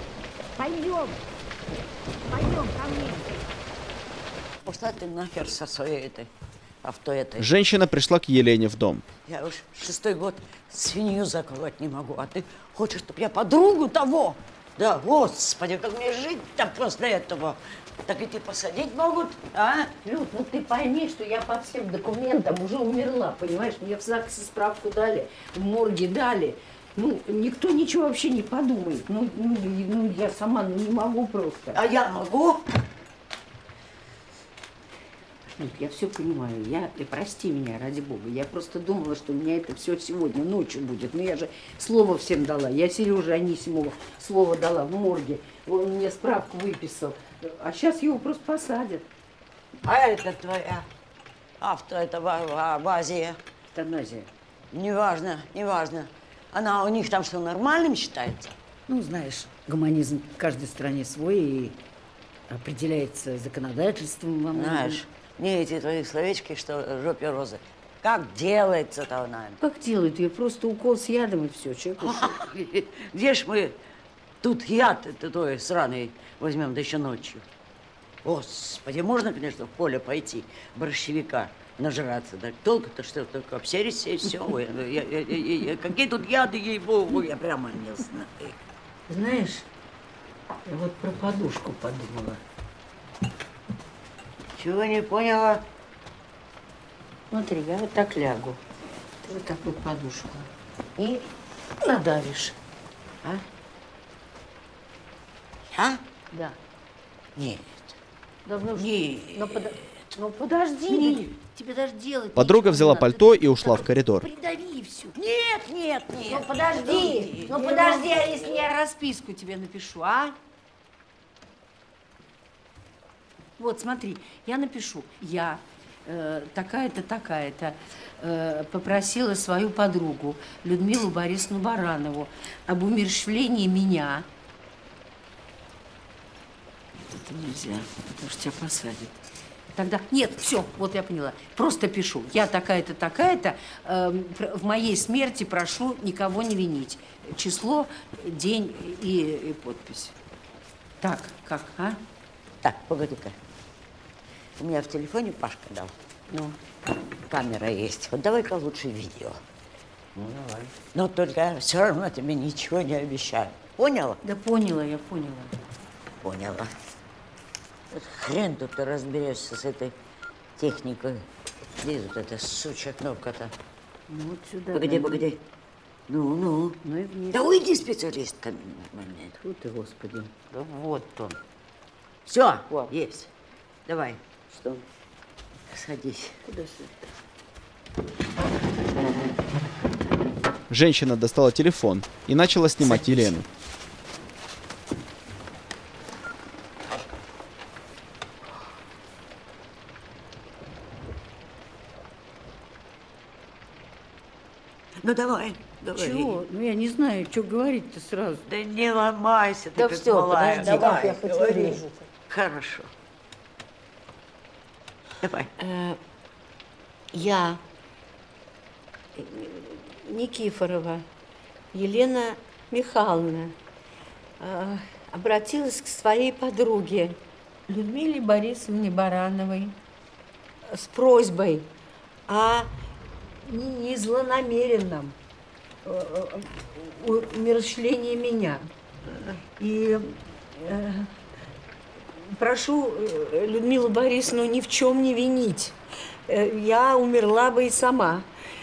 ко мне. Пошла ты нахер со своей этой авто этой. Женщина пришла к Елене в дом. Я уж 6-й год свинью заковать не могу, а ты хочешь, чтобы я подругу того? Да, господи, как мне жить-то после этого? Так и ты посадить могут, а? Люд, ну ты пойми, что я по всем документам уже умерла, понимаешь? Мне в ЗАГСе справку дали, в морге дали. Ну, никто ничего вообще не подумает. Ну я сама не могу просто. А я могу? Нет, я все понимаю. Ты прости меня, ради бога. Я просто думала, что у меня это все сегодня ночью будет. Но я же слово всем дала. Я Сереже Анисимову слово дала в морге. Он мне справку выписал. А сейчас его просто посадят. А это твоя авто, это в Азии. Эвтаназия. Неважно. Она у них там что, нормальным считается? Ну, знаешь, гуманизм в каждой стране свой и определяется законодательством во многом. Знаешь, не эти твои словечки, что в жопе розы. Как делается-то она? Как делают? Ее просто укол с ядом и все. Человек ушел. Где ж мы тут яд той сраный возьмем, да еще ночью? Господи, можно, конечно, в поле пойти, борщевика нажраться. Так толку-то что, только обсерись и все. Какие тут яды, ей-богу, я прямо не знаю. Знаешь, я вот про подушку подумала. Чего не поняла? Смотри, я вот так лягу. Ты вот такую подушку. И надавишь. А? Я? Да. Нет. Давно Нет. Ну подожди. Нет. Тебе даже делать Подруга ничего взяла не надо. пальто и ушла в коридор. Придави все. Нет. Ну подожди. Ну подожди, а если я расписку тебе напишу, а? Вот, смотри, я напишу. Я такая-то, такая-то попросила свою подругу Людмилу Борисовну Баранову об умерщвлении меня. Это нельзя, потому что тебя посадят. Тогда, нет, все, вот я поняла. Просто пишу. Я такая-то, такая-то, в моей смерти прошу никого не винить. Число, день и подпись. Так, как, а? Так, погоди-ка. У меня в телефоне Пашка дал. Ну? Камера есть. Вот давай-ка лучше видео. Ну, давай. Но только все равно тебе ничего не обещаю. Поняла? Да поняла, я поняла. Поняла. Вот хрен тут ты разберешься с этой техникой. Где тут эта сучья кнопка-то? Ну, вот сюда. Погоди, да. погоди. Ну. Ну и вниз. Да уйди, специалистка. Фу ты, Господи. Да вот он. Все, есть. Давай. Что? Садись. Куда сюда? Женщина достала телефон и начала снимать Елену. Ну давай, говори. Чего? Ну я не знаю, что говорить-то сразу. Да не ломайся, ты Да как всё, малая. подожди, Давай, я хоть говори. вырежу. Хорошо. Давай. Я, Никифорова Елена Михайловна, обратилась к своей подруге Людмиле Борисовне Барановой с просьбой о незлонамеренном умерщвлении меня. И прошу Людмилу Борисовну ни в чем не винить. Я умерла бы и сама.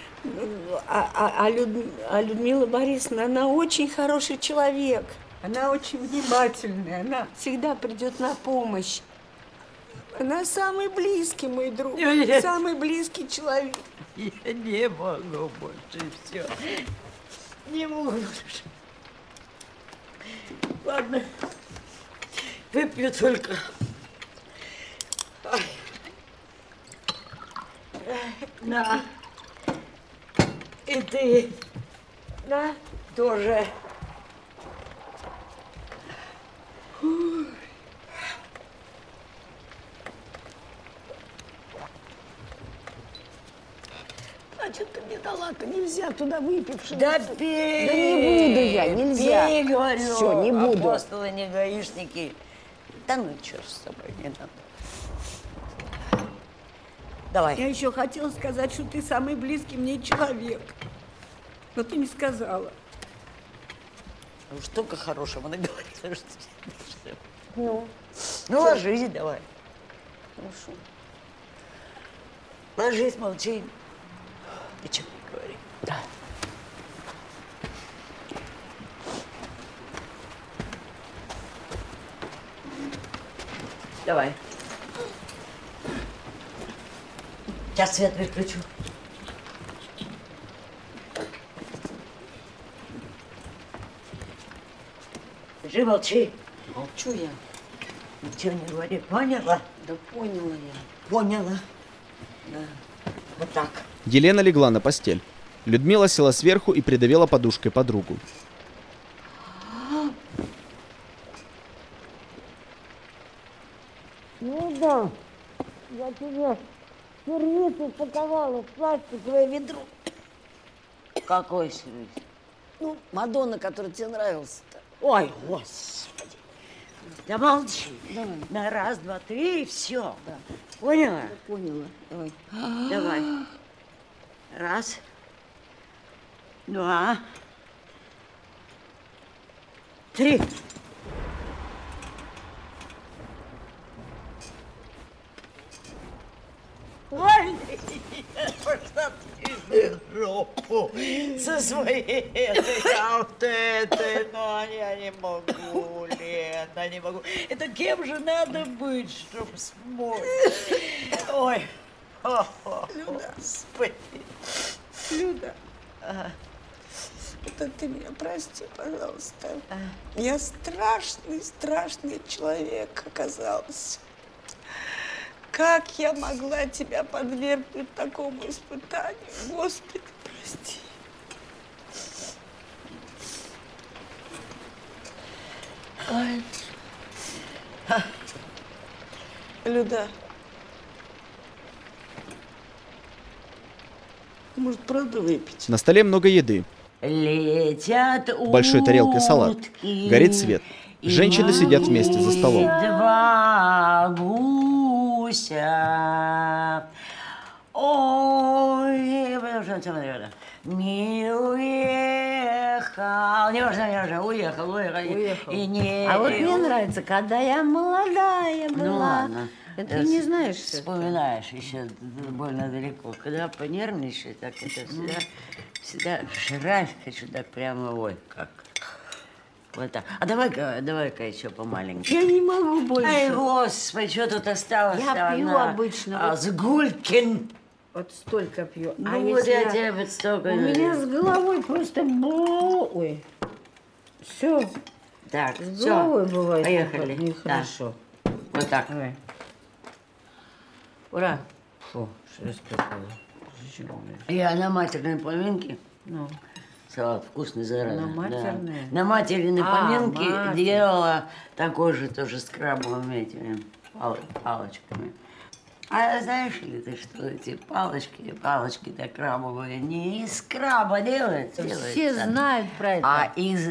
А Людмила Борисовна, она очень хороший человек. Она очень внимательная. Она всегда придет на помощь. Она самый близкий мой друг. Самый близкий человек. Я не могу больше, все. Не могу больше. Ладно. Выпью только. Ай. На. И ты. На. Тоже. А что ты мне дала-то? Нельзя туда выпившим. Да пей! Да не буду я, нельзя. Пей, говорю. Все, не буду. Апостолы, не гаишники. Да ну, черт с тобой, не надо. Давай. Я еще хотела сказать, что ты самый близкий мне человек. Но ты не сказала. Уж только хорошего наговорила, что... Ну? Ну, ложись давай. Хорошо. Ложись, молчи. Ничего не говори. Да. Давай. Сейчас свет выключу. Держи, молчи. Молчу я. Ничего не говори. Поняла? Да поняла я. Поняла. Да. Вот так. Елена легла на постель. Людмила села сверху и придавила подушкой подругу. Ну да, я тебе Сервис упаковала в пластиковое ведро. Какой сервис? Ну, Мадонна, который тебе нравился-то. Ой, господи. Да молчи. Давай. На раз, два, три, и все. Да. Поняла? Я поняла. Давай. Давай. Раз. Два. Три. Ой, пошла ты в группу со своей этой, но я не могу, Лена, не могу. Это кем же надо быть, чтоб смочь? Ой, Люда. Господи. Люда, это ты меня прости, пожалуйста. Я страшный человек оказался. Как я могла тебя подвергнуть такому испытанию? Господи, прости. Ой. Люда, может, правда выпить? На столе много еды. Летят В большой тарелке салат. утки, Горит свет. Женщины сидят вместе за столом. Два гуся. Ой, не уехал. Не важно, уехал. И не... А вот мне нравится, когда я молодая была. Ну ладно. Это ты не знаешь, что вспоминаешь еще больно далеко. Когда понервничаю, так это всегда жрать хочу, так прямо, ой, как. Вот так. А давай-ка еще помаленьку. Я не могу больше. Ай, господи, что тут осталось? Я пью обычно. С Гулькин. Вот столько пью. Ну вот я тебе вот столько... У меня с головой просто... Ой. Все. Так, с головой бывает. Поехали. Нехорошо. Да. Вот так. Давай. Ура. Фу, что распекала. Я на матерной поминке. Ну. Салат вкусный, зараза. На матерной? Да. На материной поминке матерь. делала такой же тоже с крабовыми этими палочками. А знаешь ли ты, что эти палочки-то крабовые не из краба делаются? Все знают про это. А из...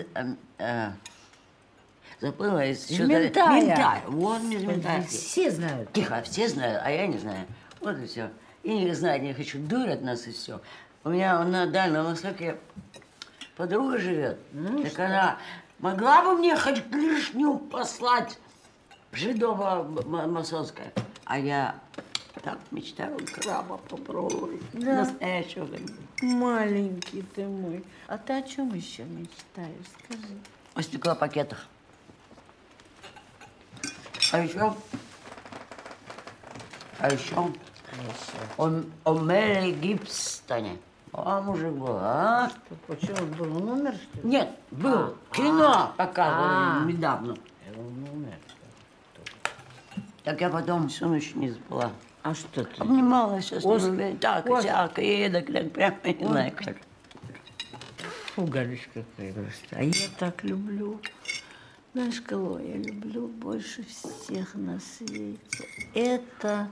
забыла из... Минтая. Минтая. Вот из минтая. Все знают. Тихо, все знают, а я не знаю. Вот и все. И не знать не хочу. Дурят нас и все. У меня на Дальнем Востоке подруга живет. Так что? Она могла бы мне хоть клешню послать жидово-масонская. А я так мечтаю краба попробовать. Да. Настоящего. Маленький ты мой. А ты о чем еще мечтаешь? Скажи. О стеклопакетах. А еще о Меле Гибстоне. А мужик был, а? Почему он был? Он умер, что ли? Нет, был. Кино показывали недавно. Он умер. Так я потом всю ночь не спала. А что ты? Обнималась с ним, так, и сяк, и эдак, прямо не знаю как. Фу, Галечка, какая просто. А я так люблю. Знаешь, кого я люблю больше всех на свете? Это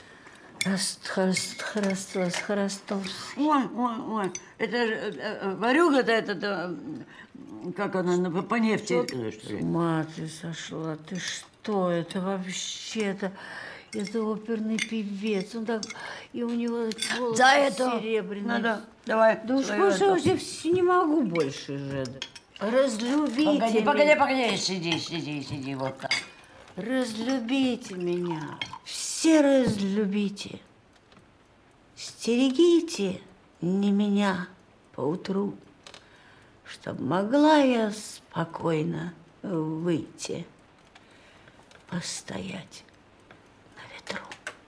Хворостовский. Ой. Это же Варюга-то этот, как она, по нефти. С ума ты сошла. Ты что? Это вообще-то... Это оперный певец. Он так... И у него волосы серебряные. Надо, давай. Да уж, я все не могу больше же. Разлюбите меня. Погоди, сиди, вот так. Разлюбите меня. Все разлюбите. Стерегите не меня поутру, чтоб могла я спокойно выйти, постоять на ветру.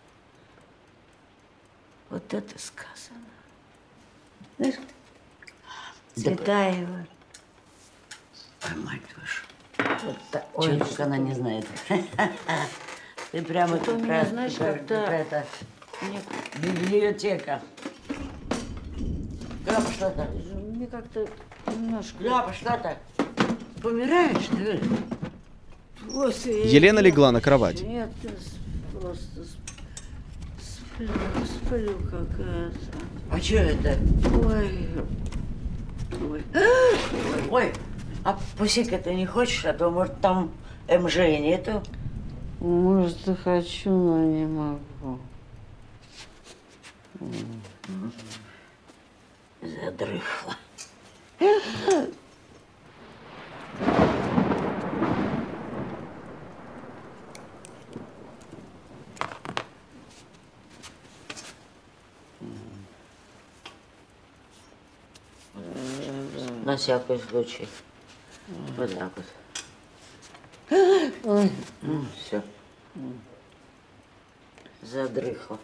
Вот это сказано. Знаешь, Цветаева. Ой, мать вашу. Вот так. Чего только она не знает. Ты прямо у меня, знаешь, это библиотека. Ляпа, что-то. Мне как-то немножко... Ляпа, что-то. Помираешь, ты? Елена легла на кровать. Нет, просто Сплю какая-то. А что это? Ой. Ой. Ой, а пусика ты не хочешь, а то, может, там МЖ нету? Может, и хочу, но не могу. Задрыхла. На всякий случай. Вот так вот. Все. Задрыхла.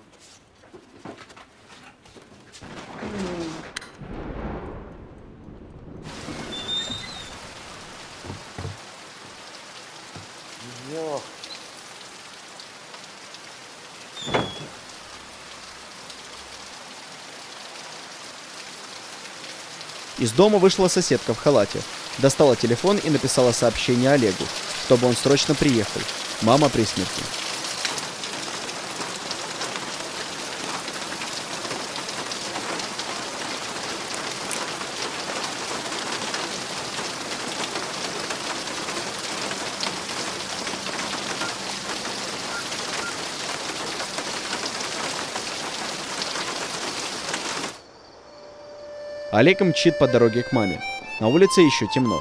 Ё. Из дома вышла соседка в халате, достала телефон и написала сообщение Олегу, чтобы он срочно приехал. Мама при смерти. Олег мчит по дороге к маме. На улице еще темно.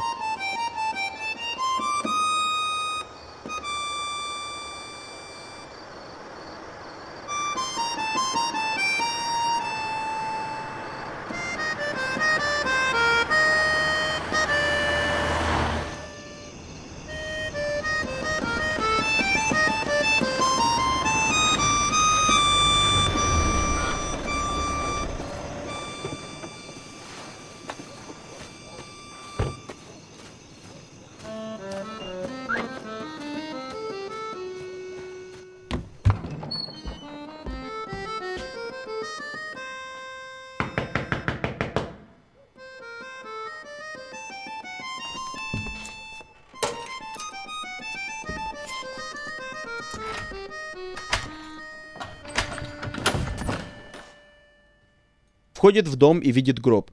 Входит в дом и видит гроб.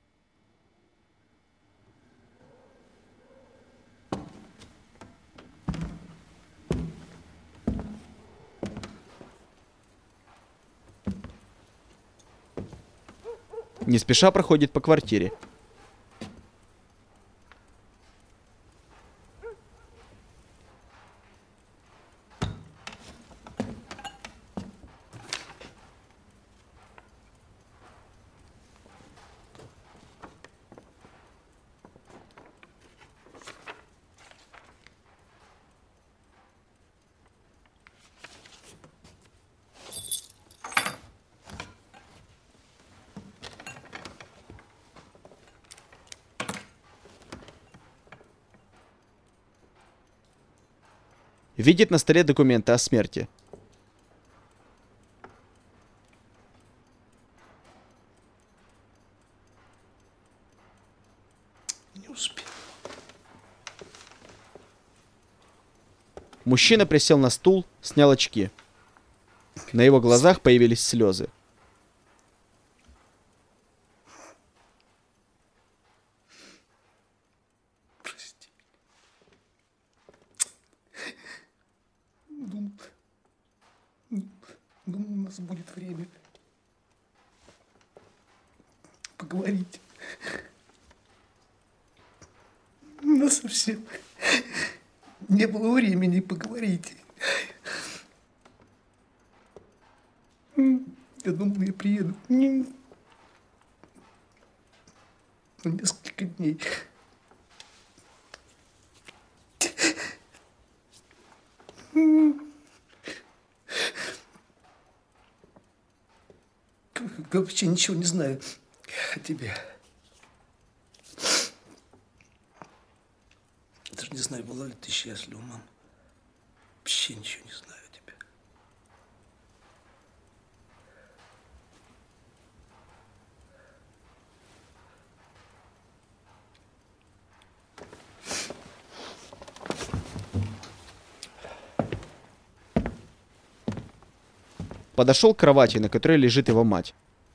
Не спеша проходит по квартире. Видит на столе документы о смерти. Не успел. Мужчина присел на стул, снял очки. На его глазах появились слезы. Думал, у нас будет время поговорить. Но совсем не было времени поговорить. Я думал, я приеду. На несколько дней. Я вообще ничего не знаю о тебе. Даже не знаю, была ли ты счастлива, мам. Вообще ничего не знаю о тебе. Подошел к кровати, на которой лежит его мать.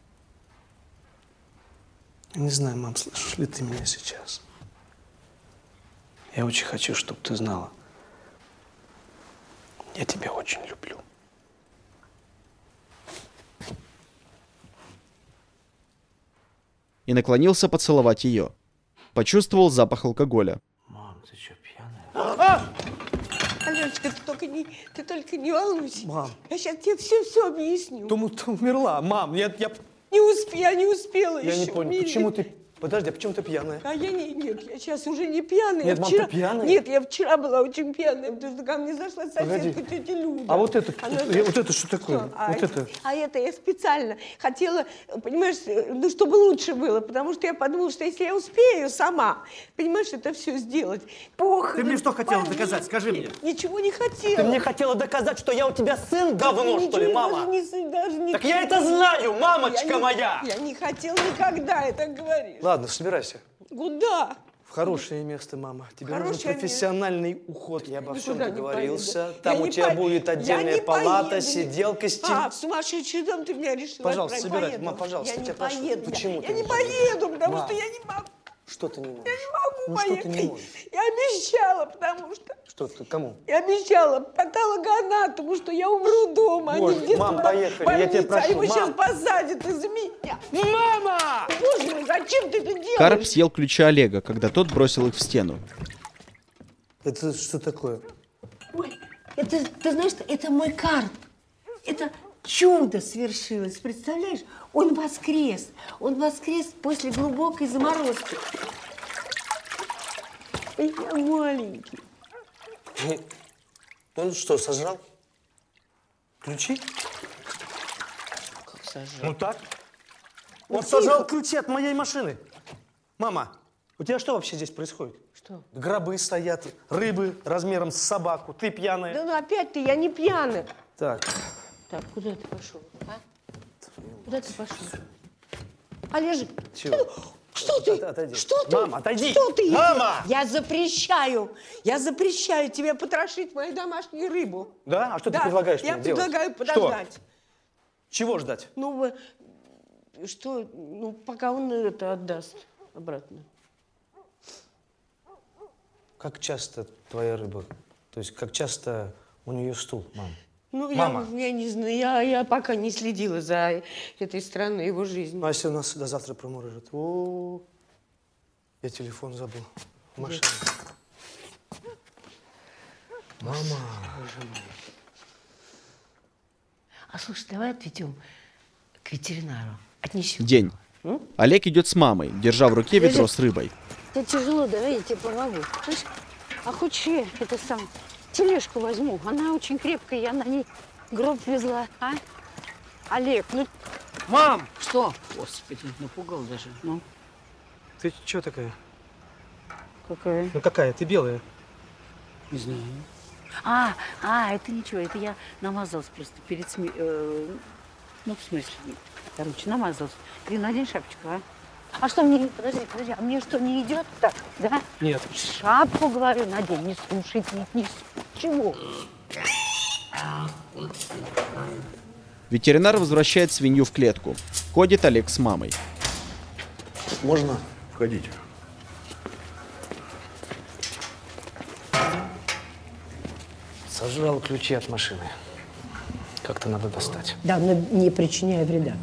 Не знаю, мам, слышишь ли ты меня сейчас? Я очень хочу, чтобы ты знала. Я тебя очень люблю. И наклонился поцеловать ее. Почувствовал запах алкоголя. Мам, ты что, пьяная? Аленочка, ты только не волнуйся. Мам. Я сейчас тебе все объясню. Ты умерла, мам. Я не успела еще. Я не понял, почему ты... Подожди, а почему ты пьяная? А нет, я сейчас уже не пьяная. Нет, мам, ты пьяная? Нет, я вчера была очень пьяная, потому что ко мне зашла соседка тетя Люда. А вот это что такое? Что? Это я специально хотела, понимаешь, ну, чтобы лучше было, потому что я подумала, что если я успею сама, понимаешь, это все сделать. Похороны, Ты мне что хотела доказать? Скажи мне. Ничего не хотела. Ты мне хотела доказать, что я у тебя сын говно, что ли, мама? Даже не... Так я это знаю, мамочка моя! Я не хотела никогда это говорить. Ладно, собирайся. Куда? В хорошее место, мама. Тебе нужен Хорошее профессиональный уход. Я обо всем Никуда не договорился. поеду. Там Я у не тебя по- будет Я отдельная не палата, поеду. сиделка, В сумасшедший дом ты меня решила Пожалуйста, отправить. собирайся. Поеду. Мам, пожалуйста, я тебя не прошу. поеду. Почему Я ты не не поеду, потому Мам. что я не могу. Что ты не можешь? Я не могу Ну, что поехать. ты не можешь? Я обещала, потому что... Что ты, кому? Я обещала патологоанатому, что я умру дома, а Боже, не где-то мам, в поехали, я тебя больнице, прошу, а его мам. сейчас посадят из-за меня. Мама! Боже мой, зачем ты это делаешь? Карп съел ключи Олега, когда тот бросил их в стену. Это что такое? Ой, это, ты знаешь, это мой карп. Это чудо свершилось, представляешь? Он воскрес после глубокой заморозки. Ой, я маленький. Он что, сожрал? Ключи? Как сожрал? Ну так. Ну, Он тихо. сожрал ключи от моей машины. Мама, у тебя что вообще здь происходит? Что? Гробы стоят, рыбы размером с собаку. Ты пьяная. Да ну опять ты, я не пьяная. Так. Так, куда ты пошел, а? Куда ты пошел? Олежек, Чего? что ты? Отойди. Что ты? Мама, отойди. Что ты? Мама! Я запрещаю тебе потрошить мою домашнюю рыбу. Да? А что ты предлагаешь я мне делать? предлагаю подождать. Что? Чего ждать? Ну, пока он это отдаст обратно. Как часто твоя рыба? То есть как часто у нее стул, мам? Ну, Мама. я не знаю, я пока не следила за этой странной его жизнью. Ну, а если у нас до завтра проморожит? О, я телефон забыл в машине. Мама. А слушай, давай отведем к ветеринару. Отнесем. День. Олег идет с мамой, держа в руке ведро с рыбой. Тебе тяжело, давай я тебе помогу. Слышь, а хочешь я тележку возьму? Она очень крепкая, я на ней гроб везла, а? Олег, ну... Мам! Что? Господи, напугал даже. Ну, Ты что такая? какая? Ну какая? Ты белая. Не знаю. Это ничего, это я намазалась просто перед ну, в смысле, короче, намазалась. Ты надень шапочку, а? А что мне, подожди, а мне что, не идет так, да? Нет. Шапку, говорю, надень, не слушайте, чего? Ветеринар возвращает свинью в клетку. Ходит Олег с мамой. Можно? Входите. Сожрал ключи от машины. Как-то надо достать. Да, но не причиняя вреда.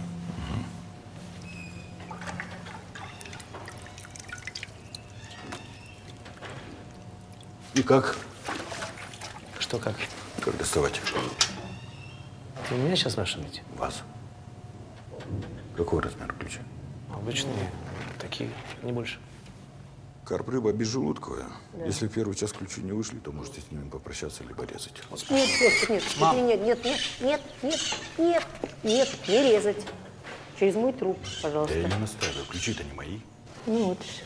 И как? Что как? Как доставать? Ты у меня сейчас спрашиваете? Вас. Какой размер ключа? Обычные, такие, не больше. Карп-рыба безжелудковая. Если в первый час ключи не вышли, то можете с ними попрощаться либо резать. Нет, не резать. Через мой труп, пожалуйста. Да я не настаиваю, ключи-то не мои. Ну вот и все.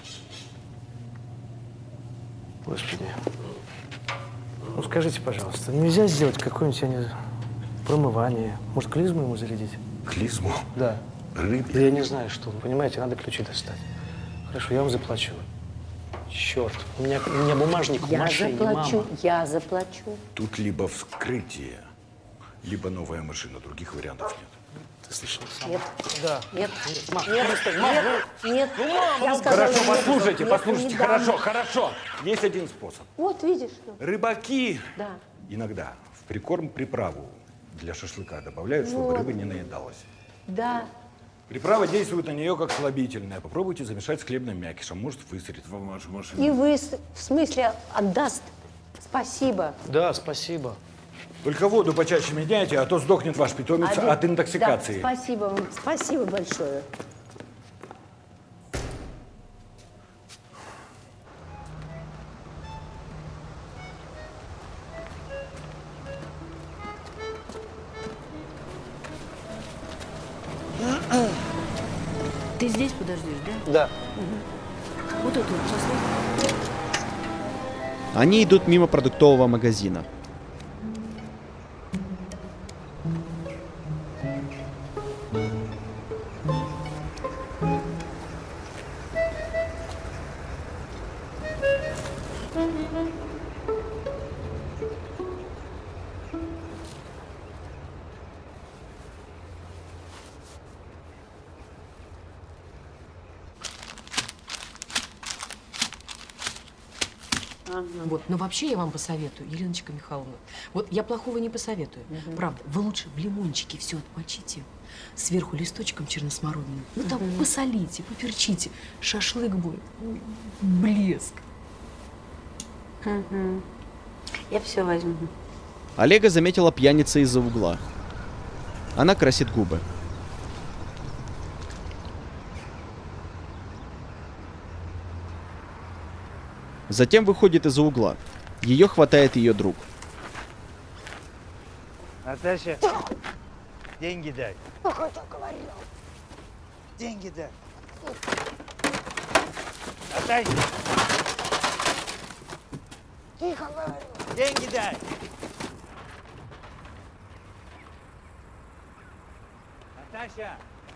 Господи. Ну скажите, пожалуйста, нельзя сделать какое-нибудь, я не знаю, промывание? Может, клизму ему зарядить? Клизму? Да. Рыбе? Да я не знаю, что. Понимаете, надо ключи достать. Хорошо, я вам заплачу. Черт, у меня бумажник в машине, мама. Я заплачу. Тут либо вскрытие, либо новая машина. Других вариантов нет. Ты слышал сам? Нет. Да. Нет. Мам, Нет. Нет. Я сказала, Хорошо, нет. послушайте, Нет, послушайте. не дам. Хорошо, хорошо. Есть один способ. Вот, видишь? Рыбаки Да. иногда в прикорм приправу для шашлыка добавляют, чтобы Вот. рыба не наедалась. Да. Приправа действует на нее как слабительная. Попробуйте замешать с хлебным мякишем. Может, выстрелит в вашу машину. И вы, в смысле, отдаст. Спасибо. Да, спасибо. Только воду почаще меняйте, а то сдохнет ваш питомец от интоксикации. Да, спасибо вам. Спасибо большое. Ты здесь подождешь, да? Да. Угу. Вот это вот шашлык. Они идут мимо продуктового магазина. Вот. Но вообще я вам посоветую, Еленочка Михайловна, вот я плохого не посоветую. Правда, вы лучше в лимончике все отмочите, сверху листочком черносмородиным. Ну там посолите, поперчите. Шашлык будет. Блеск. Я все возьму. Олега заметила пьяница из-за угла. Она красит губы. Затем выходит из-за угла. Ее хватает ее друг. Наташа, деньги дай. Какой ты говорил? Деньги дай. Наташа, Тихо говорю. деньги дай. Наташа.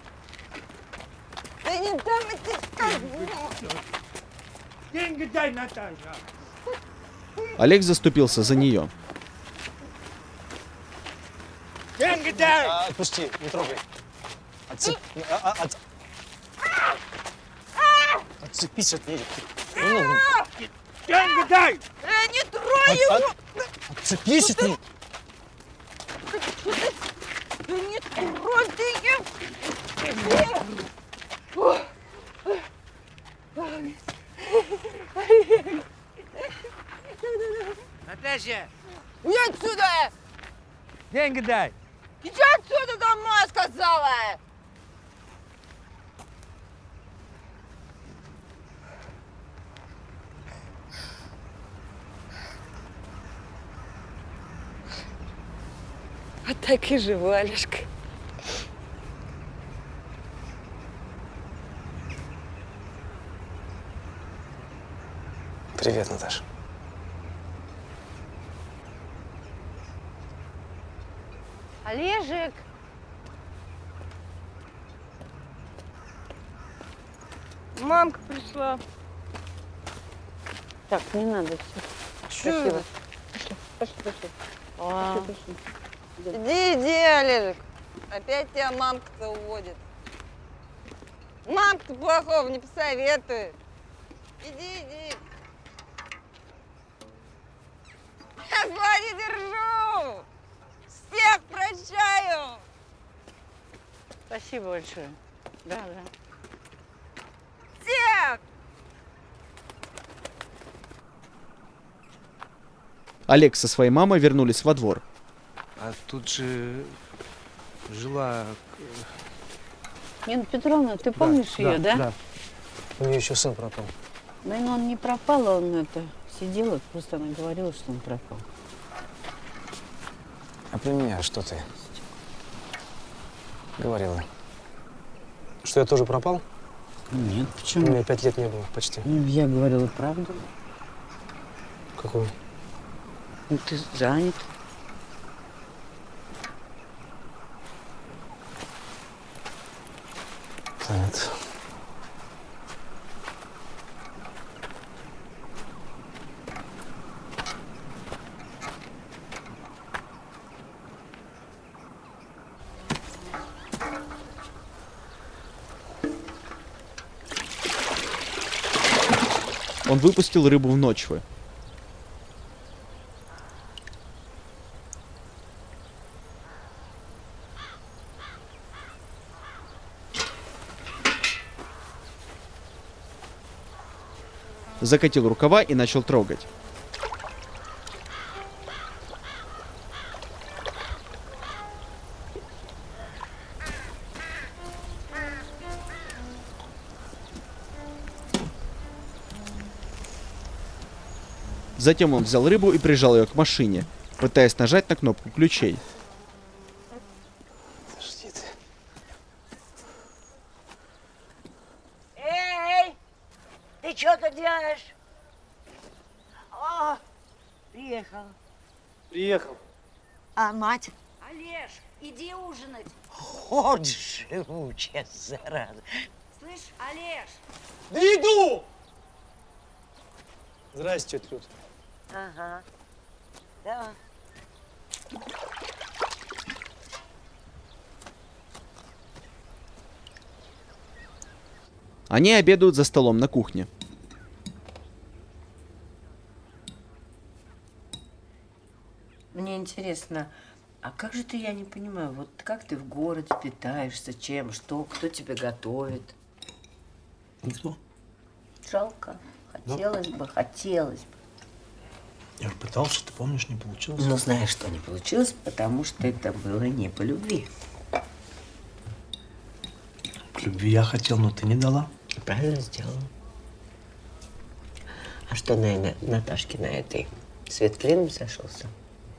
Да не дам я тебе сказать. Деньги дай, Наташа. Олег заступился за нее. Деньги дай. Отпусти, не трогай. Отцепись от нее. Деньги дай. Не трой его. Отцепись от нее. Да не трой ты его. Наташа, Иди отсюда! деньги дай. Иди отсюда домой, сказала! Вот так и живу, Алешка. Привет, Наташа. Олежек! Мамка пришла. Так, не надо все. Красиво. Пошли, пошли. Пошли, пошли. Иди, Олежек. Опять тебя мамка-то уводит. Мамка-то плохого не посоветует. Иди. Я зла не держу. Всех прощаю. Спасибо большое. Да. Всех. Олег со своей мамой вернулись во двор. А тут же жила... Нина Петровна, ты помнишь ее, да? Да. У нее еще сын пропал. Ну, он не пропал, он сидел, просто она говорила, что он пропал. А про меня что ты говорила? Что я тоже пропал? Нет, почему? У меня 5 лет не было почти. Я говорила правду. Какую? Ну, ты занят. Занят. Он выпустил рыбу в ночвы. Закатил рукава и начал трогать. Затем он взял рыбу и прижал ее к машине, пытаясь нажать на кнопку ключей. Подожди ты. Эй, ты что тут делаешь? О, приехал. Приехал. А мать? Олеж, иди ужинать. Вот живучая зараза. Слышь, Олеж. Да иду! Здрасте, тетя Люд. Ага. Да. Они обедают за столом на кухне. Мне интересно, а как же ты, я не понимаю, вот как ты в городе питаешься, чем, что, кто тебе готовит? Никто. Жалко. Хотелось бы, хотелось бы. Я же пытался, ты помнишь, не получилось. Ну, знаешь, что не получилось, потому что это было не по любви. К любви я хотел, но ты не дала. Правильно сделала. А что, наверное, Наташке на этой свет клином сошелся?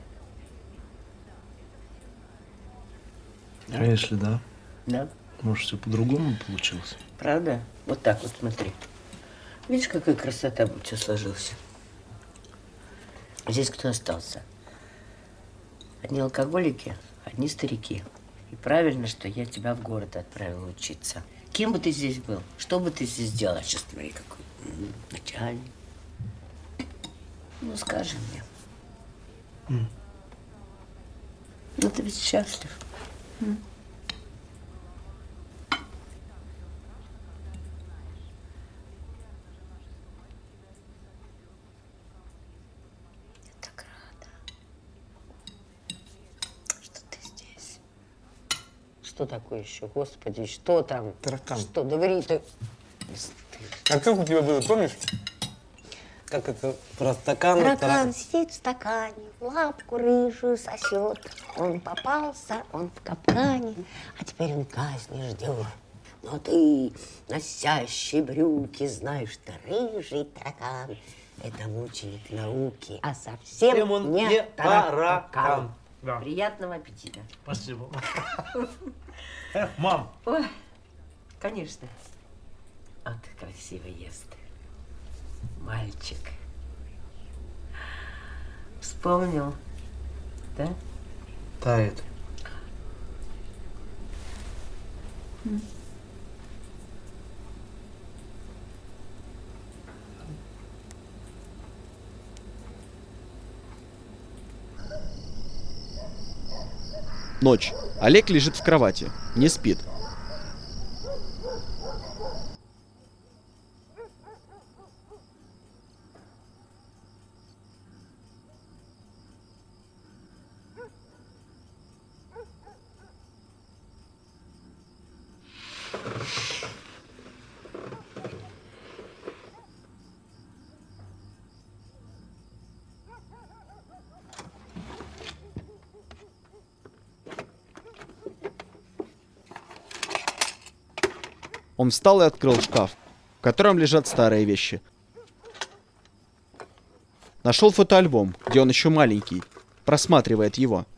А если да? Да. Может, все по-другому получилось? Правда? Вот так вот, смотри. Видишь, какая красота бы все сложился. Здесь кто остался? Одни алкоголики, одни старики. И правильно, что я тебя в город отправила учиться. Кем бы ты здесь был? Что бы ты здесь делал? Сейчас смотри, какой начальник. Ну, скажи мне. Ну, ты ведь счастлив. Что такое еще? Господи, что там? Таракан. Что? Говори ты. А как у тебя было, помнишь? Как это про стакан? Таракан сидит в стакане, в лапку рыжую сосет. Он попался, он в капкане, а теперь он казни ждет. Но ты, носящий брюки, знаешь, что рыжий таракан — это мученик науки, а совсем он не не таракан. таракан. Да. Приятного аппетита. Спасибо. Мам. Ой, конечно. А ты красиво ест. Мальчик. Вспомнил, да? Тает. Ночь. Олег лежит в кровати, не спит. Он встал и открыл шкаф, в котором лежат старые вещи. Нашел фотоальбом, где он еще маленький, просматривает его.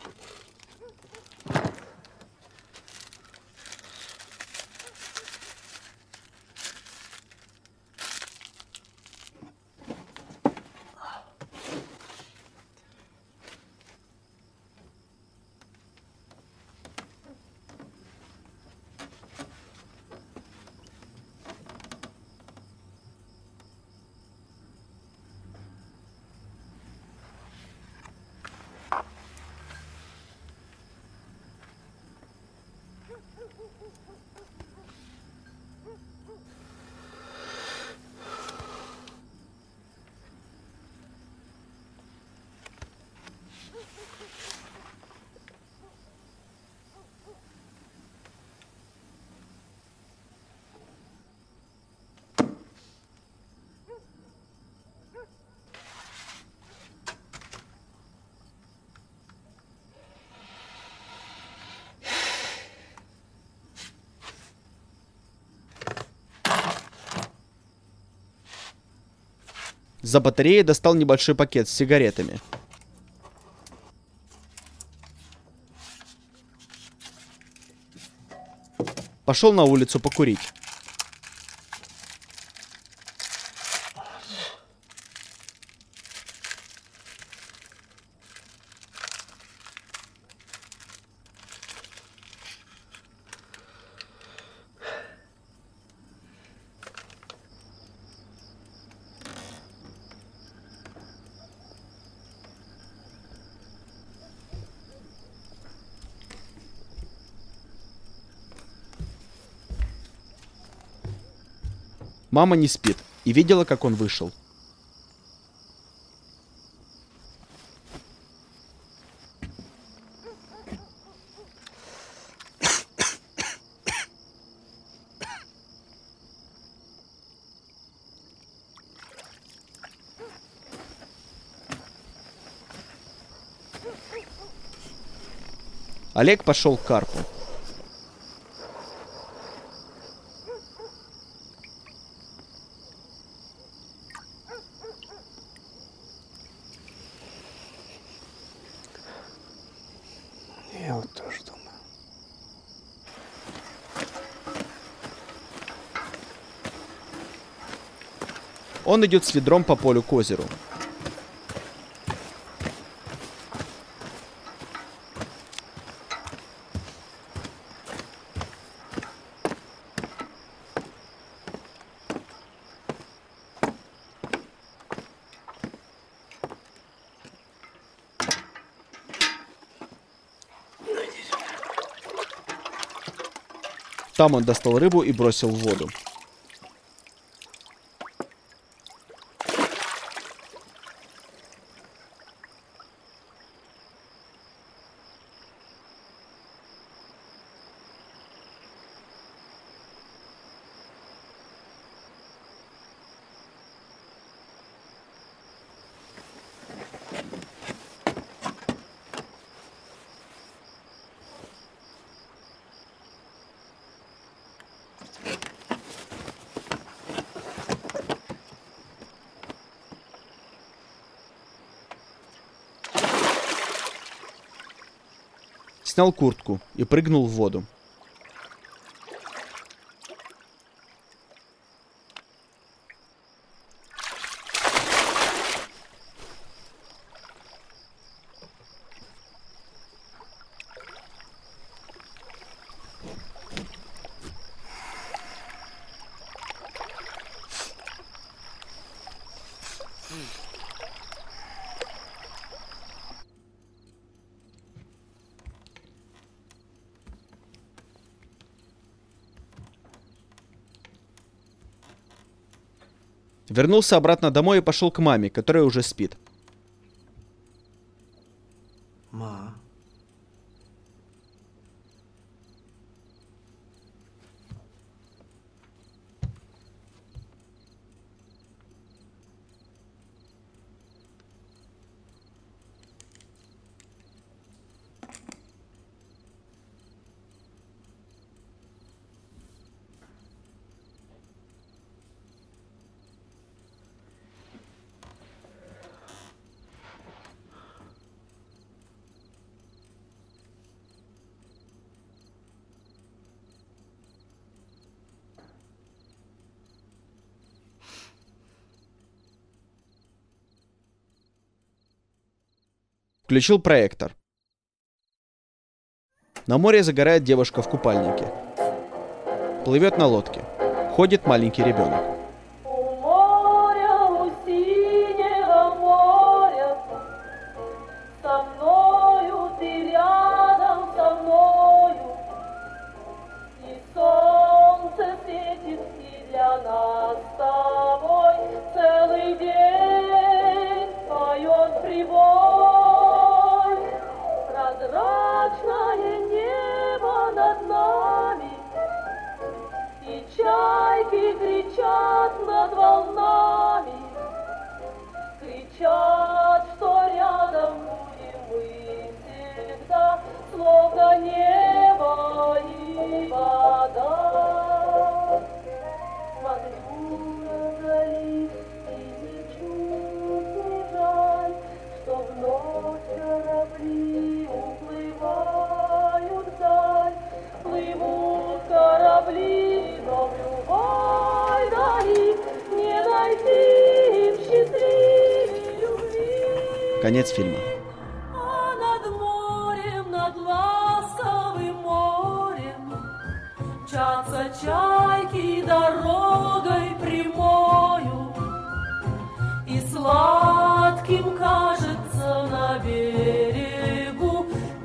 За батареей достал небольшой пакет с сигаретами. Пошел на улицу покурить. Мама не спит и видела, как он вышел. Олег пошел к карпу. Я вот тоже думаю. Он идет с ведром по полю к озеру. Там он достал рыбу и бросил в воду. Снял куртку и прыгнул в воду. Вернулся обратно домой и пошел к маме, которая уже спит. Ма. Включил проектор. На море загорает девушка в купальнике. Плывет на лодке. Ходит маленький ребенок. Со мною ты рядом со мною, и солнце светит и для нас с тобой целый день поет прибой. Прозрачное небо над нами, и чайки кричат. Конец фильма. А над морем, над ласковым морем мчатся чайки дорогой прямою, и сладким кажется на берегу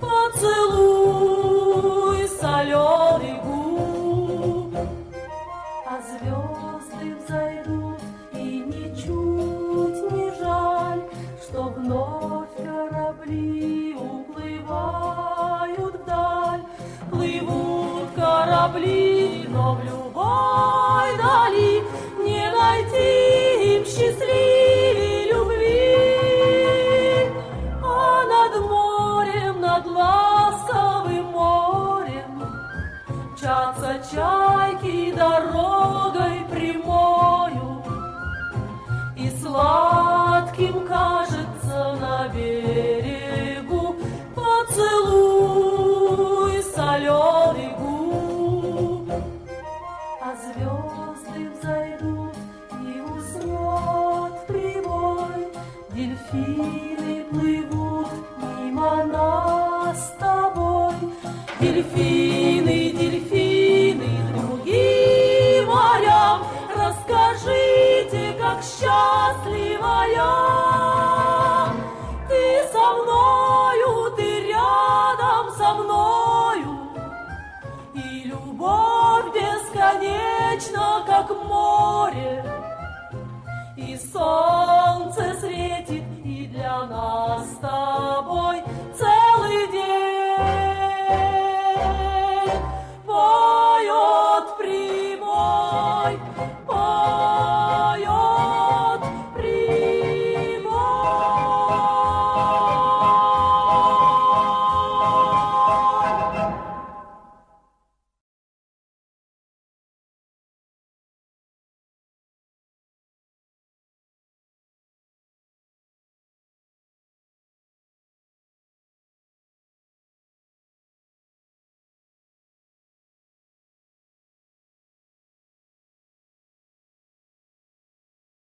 поцелуй соленый губ. А звезды взойдут, и ничуть не жаль, что вновь корабли уплывают вдаль. Плывут корабли, но в любой дали не найти им счастливей любви. А над морем, над ласковым морем мчатся чайки дорогой прямою, и сладким кажется на берегу поцелуй соленый губ. А звезды взойдут, и уснет прибой, дельфины плывут мимо нас с тобой. Дельфины, дельфины, другим морям, расскажите, как счастлива я.